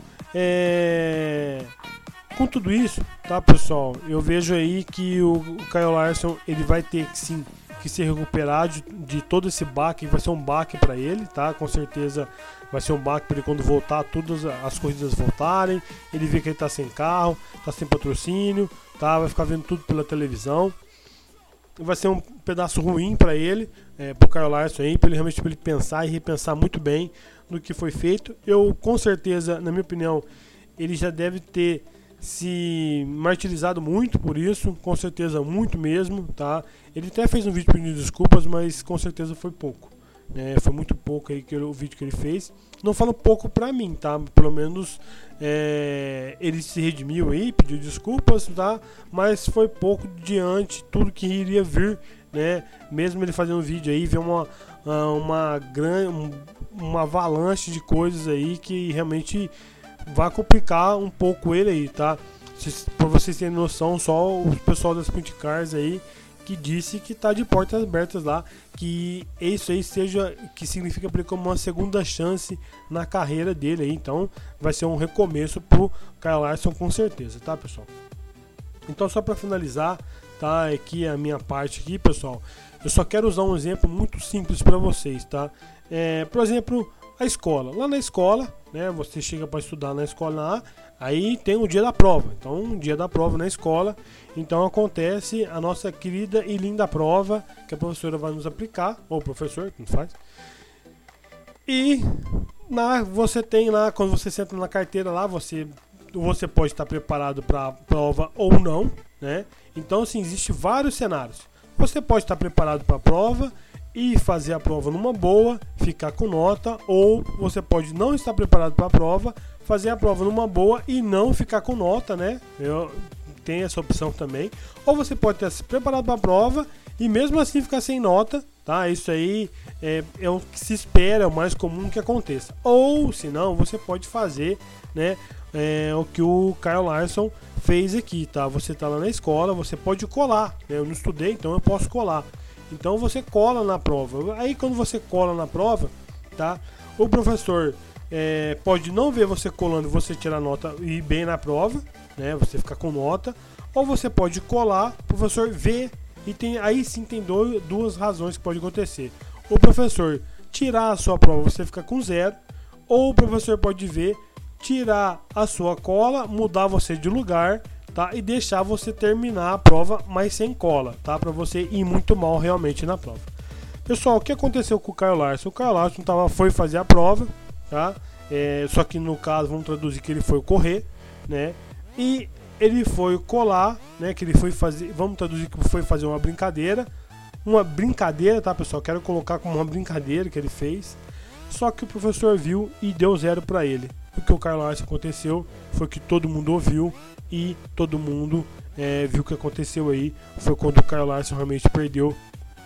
é... com tudo isso, tá, pessoal, eu vejo aí que o, o Kyle Larson, ele vai ter que sim que se recuperar de, de todo esse baque, vai ser um baque para ele, tá? Com certeza vai ser um baque para ele quando voltar, todas as corridas voltarem, ele vê que ele tá sem carro, tá sem patrocínio, tá? Vai ficar vendo tudo pela televisão. Vai ser um pedaço ruim para ele, é, pro Kyle Larson aí, para ele realmente pra ele pensar e repensar muito bem no que foi feito. Eu, com certeza, na minha opinião, ele já deve ter se martirizado muito por isso, com certeza muito mesmo, tá? Ele até fez um vídeo pedindo desculpas, mas com certeza foi pouco, né? Foi muito pouco aí que ele, o vídeo que ele fez. Não falo pouco pra mim, tá? Pelo menos é, ele se redimiu aí, pediu desculpas, tá? Mas foi pouco diante tudo que iria vir, né? Mesmo ele fazendo um vídeo aí, ver uma uma grande uma avalanche de coisas aí que realmente vai complicar um pouco ele aí, tá? Pra vocês terem noção, só o pessoal das Sprint Cars aí que disse que tá de portas abertas lá, que isso aí seja, que significa para ele como uma segunda chance na carreira dele aí, então vai ser um recomeço pro Kyle Larson com certeza, tá, pessoal? Então, só para finalizar, tá, aqui a minha parte aqui, pessoal, eu só quero usar um exemplo muito simples para vocês, tá? É, por exemplo, a escola. Lá na escola, né, você chega para estudar na escola lá, aí tem o dia da prova. Então, um dia da prova na escola, então acontece a nossa querida e linda prova que a professora vai nos aplicar, ou o professor, que nos faz. E na, você tem lá, quando você senta na carteira lá, você, você pode estar preparado para a prova ou não, né? Então, assim, existem vários cenários. Você pode estar preparado para a prova e fazer a prova numa boa, ficar com nota, ou você pode não estar preparado para a prova, fazer a prova numa boa e não ficar com nota, né? Eu tenho essa opção também. Ou você pode ter se preparado para a prova e mesmo assim ficar sem nota, tá? Isso aí é, é o que se espera, é o mais comum que aconteça. Ou, se não, você pode fazer, né, é, o que o Kyle Larson fez aqui, tá? Você tá lá na escola, você pode colar, né? Eu não estudei, então eu posso colar. Então você cola na prova. Aí quando você cola na prova, tá? O professor é, pode não ver você colando e você tirar nota e ir bem na prova, né? Você ficar com nota. Ou você pode colar, o professor vê e tem, aí sim tem dois, duas razões que pode acontecer. O professor tirar a sua prova, você fica com zero. Ou o professor pode ver, tirar a sua cola, mudar você de lugar, tá? E deixar você terminar a prova, mas sem cola, tá? Para você ir muito mal realmente na prova. Pessoal, o que aconteceu com o Kyle Larson? O Kyle Larson tava, foi fazer a prova, tá? É, só que no caso, vamos traduzir que ele foi correr, né? E ele foi colar, né? Que ele foi fazer, vamos traduzir que foi fazer uma brincadeira. Uma brincadeira, tá, pessoal? Quero colocar como uma brincadeira que ele fez. Só que o professor viu e deu zero para ele. O que o Kyle Larson aconteceu foi que todo mundo ouviu e todo mundo é, viu o que aconteceu aí. Foi quando o Kyle Larson realmente perdeu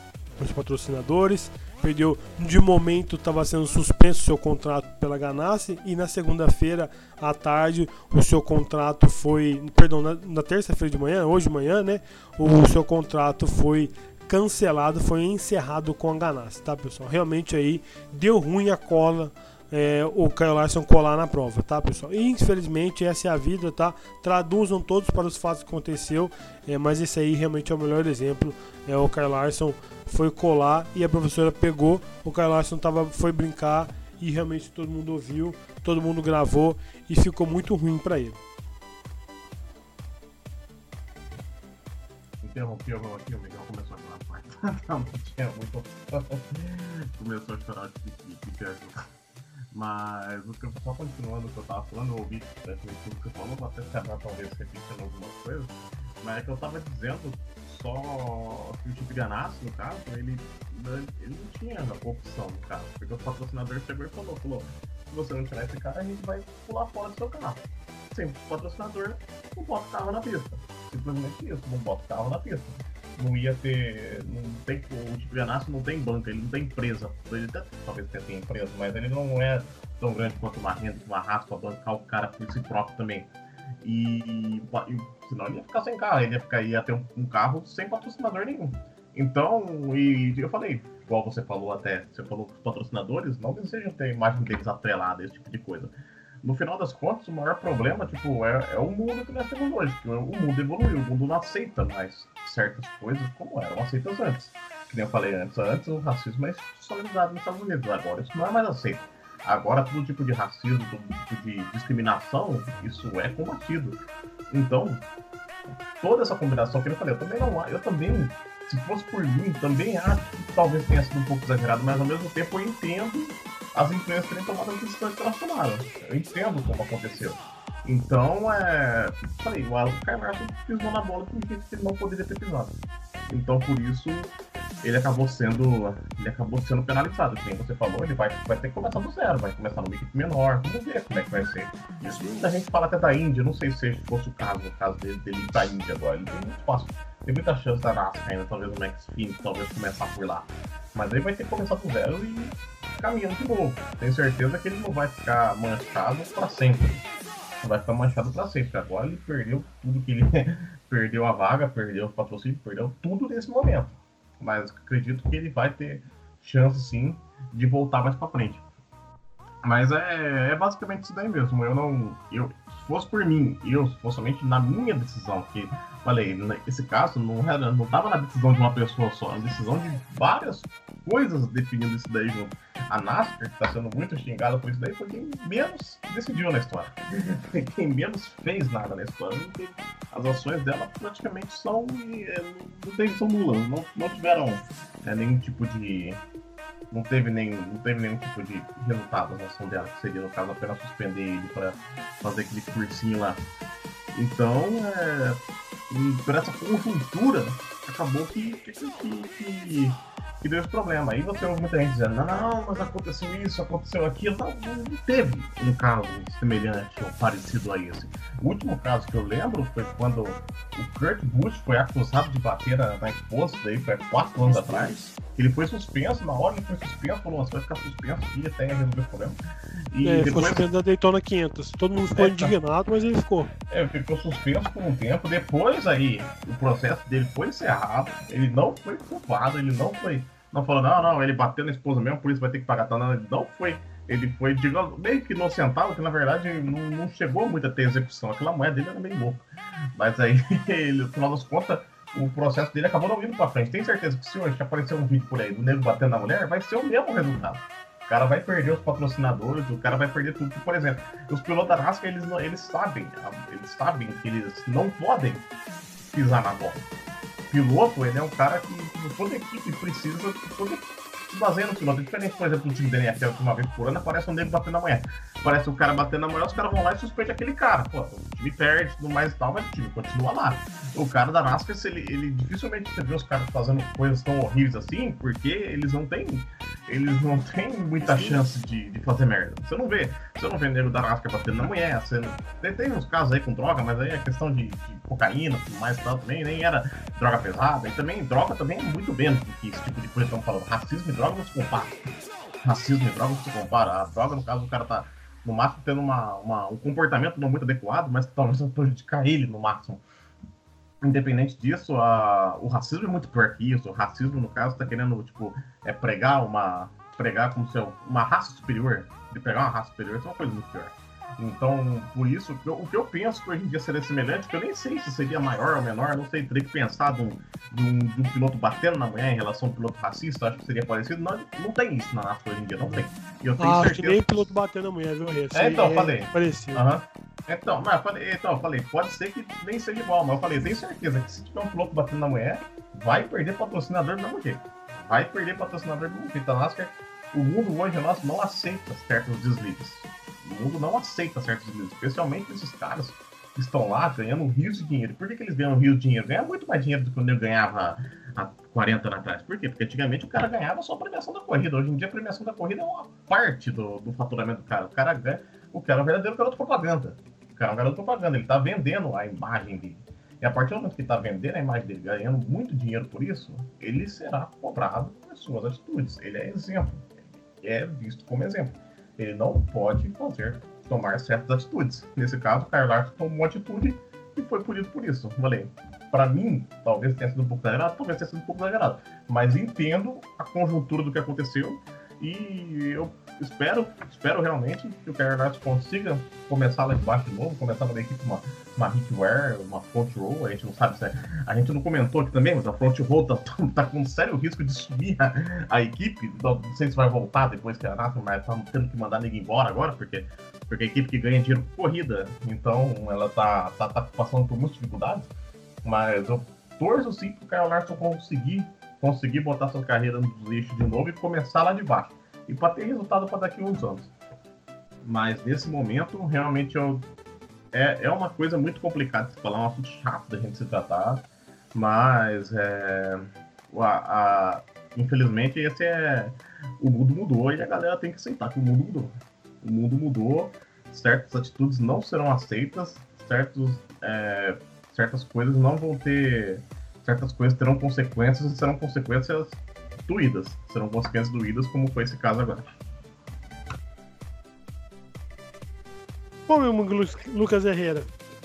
os patrocinadores, perdeu, de momento estava sendo suspenso o seu contrato pela Ganassi, e na segunda-feira à tarde o seu contrato foi, perdão, na, na terça-feira de manhã, hoje de manhã, né, o seu contrato foi cancelado, foi encerrado com a Ganassi, tá, pessoal? Realmente aí deu ruim a cola, é, o Kyle Larson colar na prova, tá, pessoal? E infelizmente essa é a vida, tá? Traduzam todos para os fatos que aconteceu, é, mas esse aí realmente é o melhor exemplo. É, o Kyle Larson foi colar e a professora pegou, o Kyle Larson tava, foi brincar e realmente todo mundo ouviu, todo mundo gravou e ficou muito ruim para ele. Interrompeu aqui, o Miguel começou a falar parte. Não, não tinha muito. Começou a chorar de que Mas o que eu só continuando o que eu tava falando, eu ouvi praticamente tudo que você falou, vou até acabar talvez repetindo algumas coisas, mas é que eu tava dizendo só que o Chip Ganassi, no caso, ele, ele não tinha opção no caso, porque o patrocinador chegou e falou, falou, se você não tirar esse cara, a gente vai pular fora do seu carro. Sim, o patrocinador não bota o carro na pista. Simplesmente isso, não bota o carro na pista. Não ia ter. Não tem, o Chip Ganassi não tem banca, ele não tem empresa. Ele até, talvez tenha empresa, mas ele não é tão grande quanto uma renda, uma raça para bancar o cara por si próprio também. E, e senão ele ia ficar sem carro, ele ia, ficar, ia ter um, um carro sem patrocinador nenhum. Então, e eu falei, igual você falou até, você falou que os patrocinadores não desejam ter a imagem deles atrelada, esse tipo de coisa. No final das contas, o maior problema tipo, é, é o mundo que nós temos hoje, que o mundo evoluiu, o mundo não aceita mais certas coisas como eram aceitas antes. Que nem eu falei antes, antes o racismo é institucionalizado nos Estados Unidos, agora isso não é mais aceito. Agora todo tipo de racismo, todo tipo de discriminação, isso é combatido. Então, toda essa combinação que eu falei, eu também não, eu também, se fosse por mim, também acho que talvez tenha sido um pouco exagerado, mas ao mesmo tempo eu entendo as empresas terem tomado as decisões que elas tomaram. Eu entendo como aconteceu. Então, é... falei, o Alex Carvalho pisou na bola de um jeito que ele não poderia ter pisado. Então, por isso, ele acabou sendo, ele acabou sendo penalizado. Como você falou, ele vai, vai ter que começar do zero, vai começar numa equipe menor. Vamos ver como é que vai ser. Isso a gente fala até da Índia, não sei se fosse o caso, o caso dele, dele ir pra Índia agora. Ele tem muito fácil. Tem muita chance da NASCAR ainda, talvez o Max Fin, talvez começar por lá. Mas aí vai ter que começar do zero e caminhando de novo. Tenho certeza que ele não vai ficar manchado para sempre. Não vai ficar manchado para sempre. Agora ele perdeu tudo que ele... perdeu a vaga, perdeu o patrocínio, perdeu tudo nesse momento. Mas acredito que ele vai ter chance sim de voltar mais para frente. Mas é, é basicamente isso daí mesmo. Eu não... Eu, se fosse por mim, eu, se fosse somente na minha decisão, que falei, nesse caso não era, não estava na decisão de uma pessoa só, era decisão de várias coisas definindo isso daí junto. A NASCAR, que está sendo muito xingada por isso daí, foi quem menos decidiu na história. Quem menos fez nada na história. As ações dela praticamente são, não, tem, são nulas, não, não tiveram é, nenhum tipo de... Não teve, nem, não teve nenhum tipo de resultado na ação dela, que seria, no caso, apenas suspender ele para fazer aquele cursinho lá. Então, é, por essa conjuntura, acabou que, que, que, que, que deu esse problema. Aí você ouve muita gente dizendo, não, não, mas aconteceu isso, aconteceu aquilo. Não, não teve um caso semelhante ou parecido a esse. O último caso que eu lembro foi quando o Kurt Busch foi acusado de bater na, na esposa, daí foi há quatro anos atrás. Ele foi suspenso, na hora ele foi suspenso, falou, você vai ficar suspenso aqui até resolver o problema. E é, depois... foi suspenso da Daytona quinhentos. Todo mundo ficou é, indignado, mas ele ficou. É, ficou suspenso por um tempo. Depois aí, o processo dele foi encerrado. Ele não foi culpado, ele não foi... Não falou, não, não, ele bateu na esposa mesmo, por isso vai ter que pagar. Não, ele não foi... Ele foi, digamos, meio que inocentado, que na verdade não, não chegou muito a ter execução. Aquela moeda dele era meio louca. Mas aí, ele, no final das contas... O processo dele acabou não indo pra frente. Tenho certeza que se hoje aparecer um vídeo por aí do nego batendo na mulher, vai ser o mesmo resultado. O cara vai perder os patrocinadores, o cara vai perder tudo. Por exemplo, os pilotos da NASCAR, eles, eles sabem, eles sabem que eles não podem pisar na bola. O piloto, ele é um cara que toda equipe precisa, toda se baseia no piloto. É diferente, por exemplo, do time da N F L que uma vez por ano aparece um nego batendo na mulher. Aparece o cara batendo na mulher, os caras vão lá e suspendem aquele cara. Pô, o time perde, tudo mais e tal, mas o time continua lá. O cara da NASCAR, ele, ele dificilmente você vê os caras fazendo coisas tão horríveis assim, porque eles não têm, eles não têm muita chance de, de fazer merda. Você não vê, você não vê nego da NASCAR batendo na mulher, você não, tem, tem uns casos aí com droga, mas aí é questão de, de cocaína, tudo mais e tal também, nem era droga pesada, e também droga também é muito menos do que esse tipo de coisa que estamos falando. Racismo e droga não se compara. Racismo e droga não se compara. A droga, no caso, o cara tá no máximo tendo uma, uma, um comportamento não muito adequado, mas que talvez vai prejudicar ele no máximo. Independente disso, a, o racismo é muito pior que isso. O racismo, no caso, tá querendo, tipo, é pregar uma... pregar como se uma raça superior. De pegar uma raça superior, isso é uma coisa muito pior. Então, por isso, o que, eu, o que eu penso que hoje em dia seria semelhante, que eu nem sei se seria maior ou menor, não sei, teria que pensar de um, de um, de um piloto batendo na mulher em relação a um piloto racista, acho que seria parecido. Não, não tem isso na NASCAR hoje em dia, não tem. E eu tenho ah, certeza... acho que nem piloto batendo na mulher, viu? Esse é, então, é falei. Parecido. Uhum. Então, mas eu falei, então, eu falei, pode ser que nem seja igual, mas eu falei, tenho certeza que se tiver um piloto batendo na mulher, vai perder patrocinador do mesmo jeito. Vai perder patrocinador do mesmo jeito. A NASCAR, o mundo hoje nosso não aceita certos deslizes. O mundo não aceita certos deslizes, especialmente esses caras que estão lá ganhando rios de dinheiro. Por que, que eles ganham rios de dinheiro? Ganham muito mais dinheiro do que quando eu ganhava há quarenta anos atrás. Por quê? Porque antigamente o cara ganhava só a premiação da corrida. Hoje em dia a premiação da corrida é uma parte do, do faturamento do cara. O cara ganha, o cara é um verdadeiro garoto propaganda. O cara é um garoto propaganda, ele tá vendendo a imagem dele. E a partir do momento que ele tá vendendo a imagem dele, ganhando muito dinheiro por isso, ele será cobrado por suas atitudes. Ele é exemplo. Ele é visto como exemplo. Ele não pode fazer, tomar certas atitudes. Nesse caso, o Kyle Larson tomou uma atitude e foi punido por isso. Falei, pra mim, talvez tenha sido um pouco exagerado, talvez tenha sido um pouco exagerado. Mas entendo a conjuntura do que aconteceu e eu espero, espero realmente que o Kyle Larson consiga começar lá de baixo de novo, começar numa equipe, uma, uma Hitware, uma Front Row, a gente não sabe se é, a gente não comentou aqui também, mas a Front Row tá, tá com sério risco de sumir a, a equipe, não sei se vai voltar depois que a NASCAR, mas tá tendo que mandar ninguém embora agora, porque, porque a equipe que ganha dinheiro com corrida, então ela tá, tá, tá passando por muitas dificuldades, mas eu torço sim pro Kyle Larson conseguir, conseguir botar sua carreira nos eixos de novo e começar lá de baixo. E para ter resultado para daqui a uns anos. Mas nesse momento, realmente eu, é, é uma coisa muito complicada de se falar, um assunto chato da gente se tratar. Mas, é, a, a, infelizmente, esse é, o mundo mudou e a galera tem que aceitar que o mundo mudou. O mundo mudou, certas atitudes não serão aceitas, certos, é, certas coisas não vão ter... Certas coisas terão consequências e serão consequências doídas, serão consequências doídas, como foi esse caso agora. Bom, meu amigo Lucas Herrera,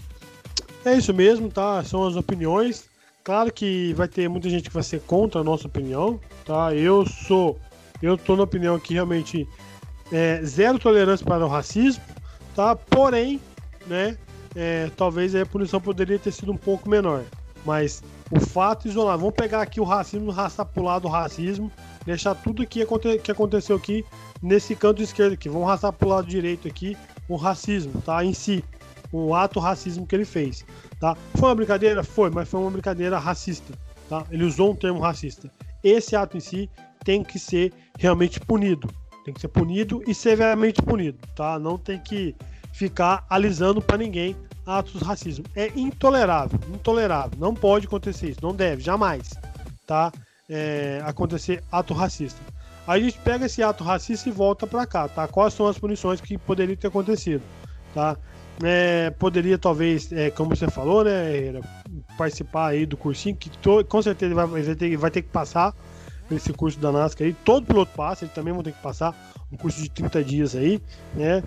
é isso mesmo, tá? São as opiniões. Claro que vai ter muita gente que vai ser contra a nossa opinião, tá? Eu sou, eu tô na opinião que realmente é zero tolerância para o racismo, tá? Porém, né, é, talvez a punição poderia ter sido um pouco menor, mas o fato isolado, vamos pegar aqui o racismo, arrastar pro lado do racismo, deixar tudo aqui que aconteceu aqui nesse canto esquerdo aqui, vamos arrastar pro lado direito aqui o racismo, tá? Em si, o ato racismo que ele fez, tá? Foi uma brincadeira? Foi, mas foi uma brincadeira racista, tá? Ele usou um termo racista. Esse ato em si tem que ser realmente punido, tem que ser punido e severamente punido, tá? Não tem que ficar alisando para ninguém atos de racismo. É intolerável, intolerável. Não pode acontecer isso, não deve, jamais, tá? É, acontecer ato racista. Aí a gente pega esse ato racista e volta para cá, tá? Quais são as punições que poderiam ter acontecido, tá? É, poderia talvez, é, como você falou, né, participar aí do cursinho, que to, com certeza vai, vai, ter, vai ter que passar esse curso da NASCAR aí. Todo piloto passa, eles também vão ter que passar um curso de trinta dias aí, né?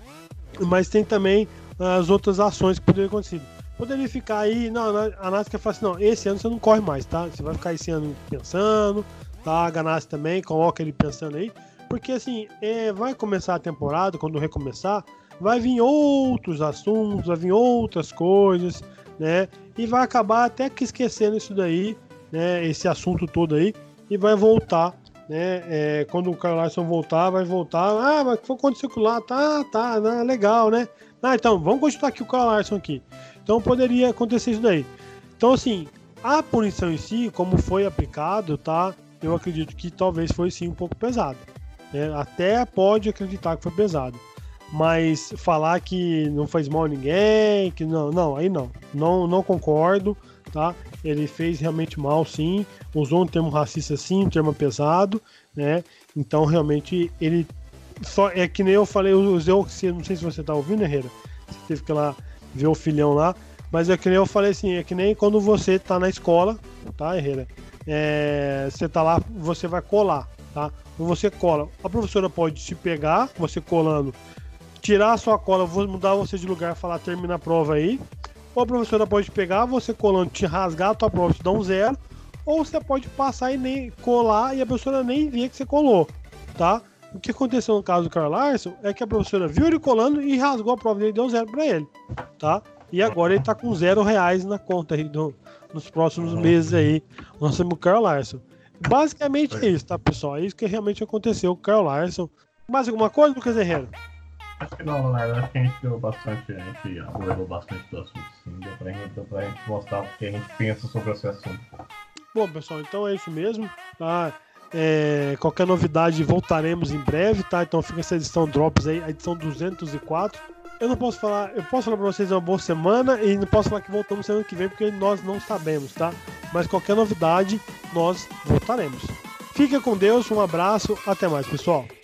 Mas tem também as outras ações que poderiam acontecer. Poderia ficar aí, não, a NASCAR fala assim, não, esse ano você não corre mais, tá? Você vai ficar esse ano pensando, tá? A Ganassi também, coloca ele pensando aí, porque assim, é, vai começar a temporada, quando recomeçar, vai vir outros assuntos, vai vir outras coisas, né? E vai acabar até que esquecendo isso daí, né? Esse assunto todo aí, e vai voltar, né? É, quando o Kyle Larson voltar, vai voltar, ah, mas o que aconteceu com lá? Tá, tá, né? Legal, né? Ah, então, vamos continuar aqui o Kyle Larson aqui. Então poderia acontecer isso daí. Então, assim, a punição em si, como foi aplicado, tá? Eu acredito que talvez foi sim um pouco pesado, né? Até pode acreditar que foi pesado. Mas falar que não fez mal a ninguém, que não, não, aí não. Não, não concordo, tá? Ele fez realmente mal, sim. Usou um termo racista, sim, um termo pesado, né? Então, realmente, ele... Só, é que nem eu falei, eu usei, não sei se você tá ouvindo, Herrera, você teve que ir lá ver o filhão lá, mas é que nem eu falei assim, é que nem quando você tá na escola, tá, Herrera? É, você tá lá, você vai colar, tá? Ou você cola, a professora pode te pegar, você colando, tirar a sua cola, vou mudar você de lugar, falar termina a prova aí, ou a professora pode pegar, você colando, te rasgar a tua prova, te dar um zero, ou você pode passar e nem colar e a professora nem vê que você colou, tá? O que aconteceu no caso do Kyle Larson é que a professora viu ele colando e rasgou a prova dele e deu zero pra ele, tá? E agora ele tá com zero reais na conta aí do, nos próximos meses aí, nosso amigo Kyle Larson. Basicamente é isso, tá, pessoal? É isso que realmente aconteceu com o Kyle Larson. Mais alguma coisa, Lucas Herrera? Acho que não, né? Acho que a gente deu bastante, a gente abordou bastante do assunto, sim. Deu pra gente, deu pra gente mostrar o que a gente pensa sobre esse assunto. Bom, pessoal, então é isso mesmo, tá? É, qualquer novidade voltaremos em breve, tá? Então fica essa edição Drops aí, a edição duzentos e quatro. Eu não posso falar, eu posso falar pra vocês uma boa semana e não posso falar que voltamos semana que vem porque nós não sabemos, tá? Mas qualquer novidade, nós voltaremos. Fica com Deus, um abraço, até mais, pessoal.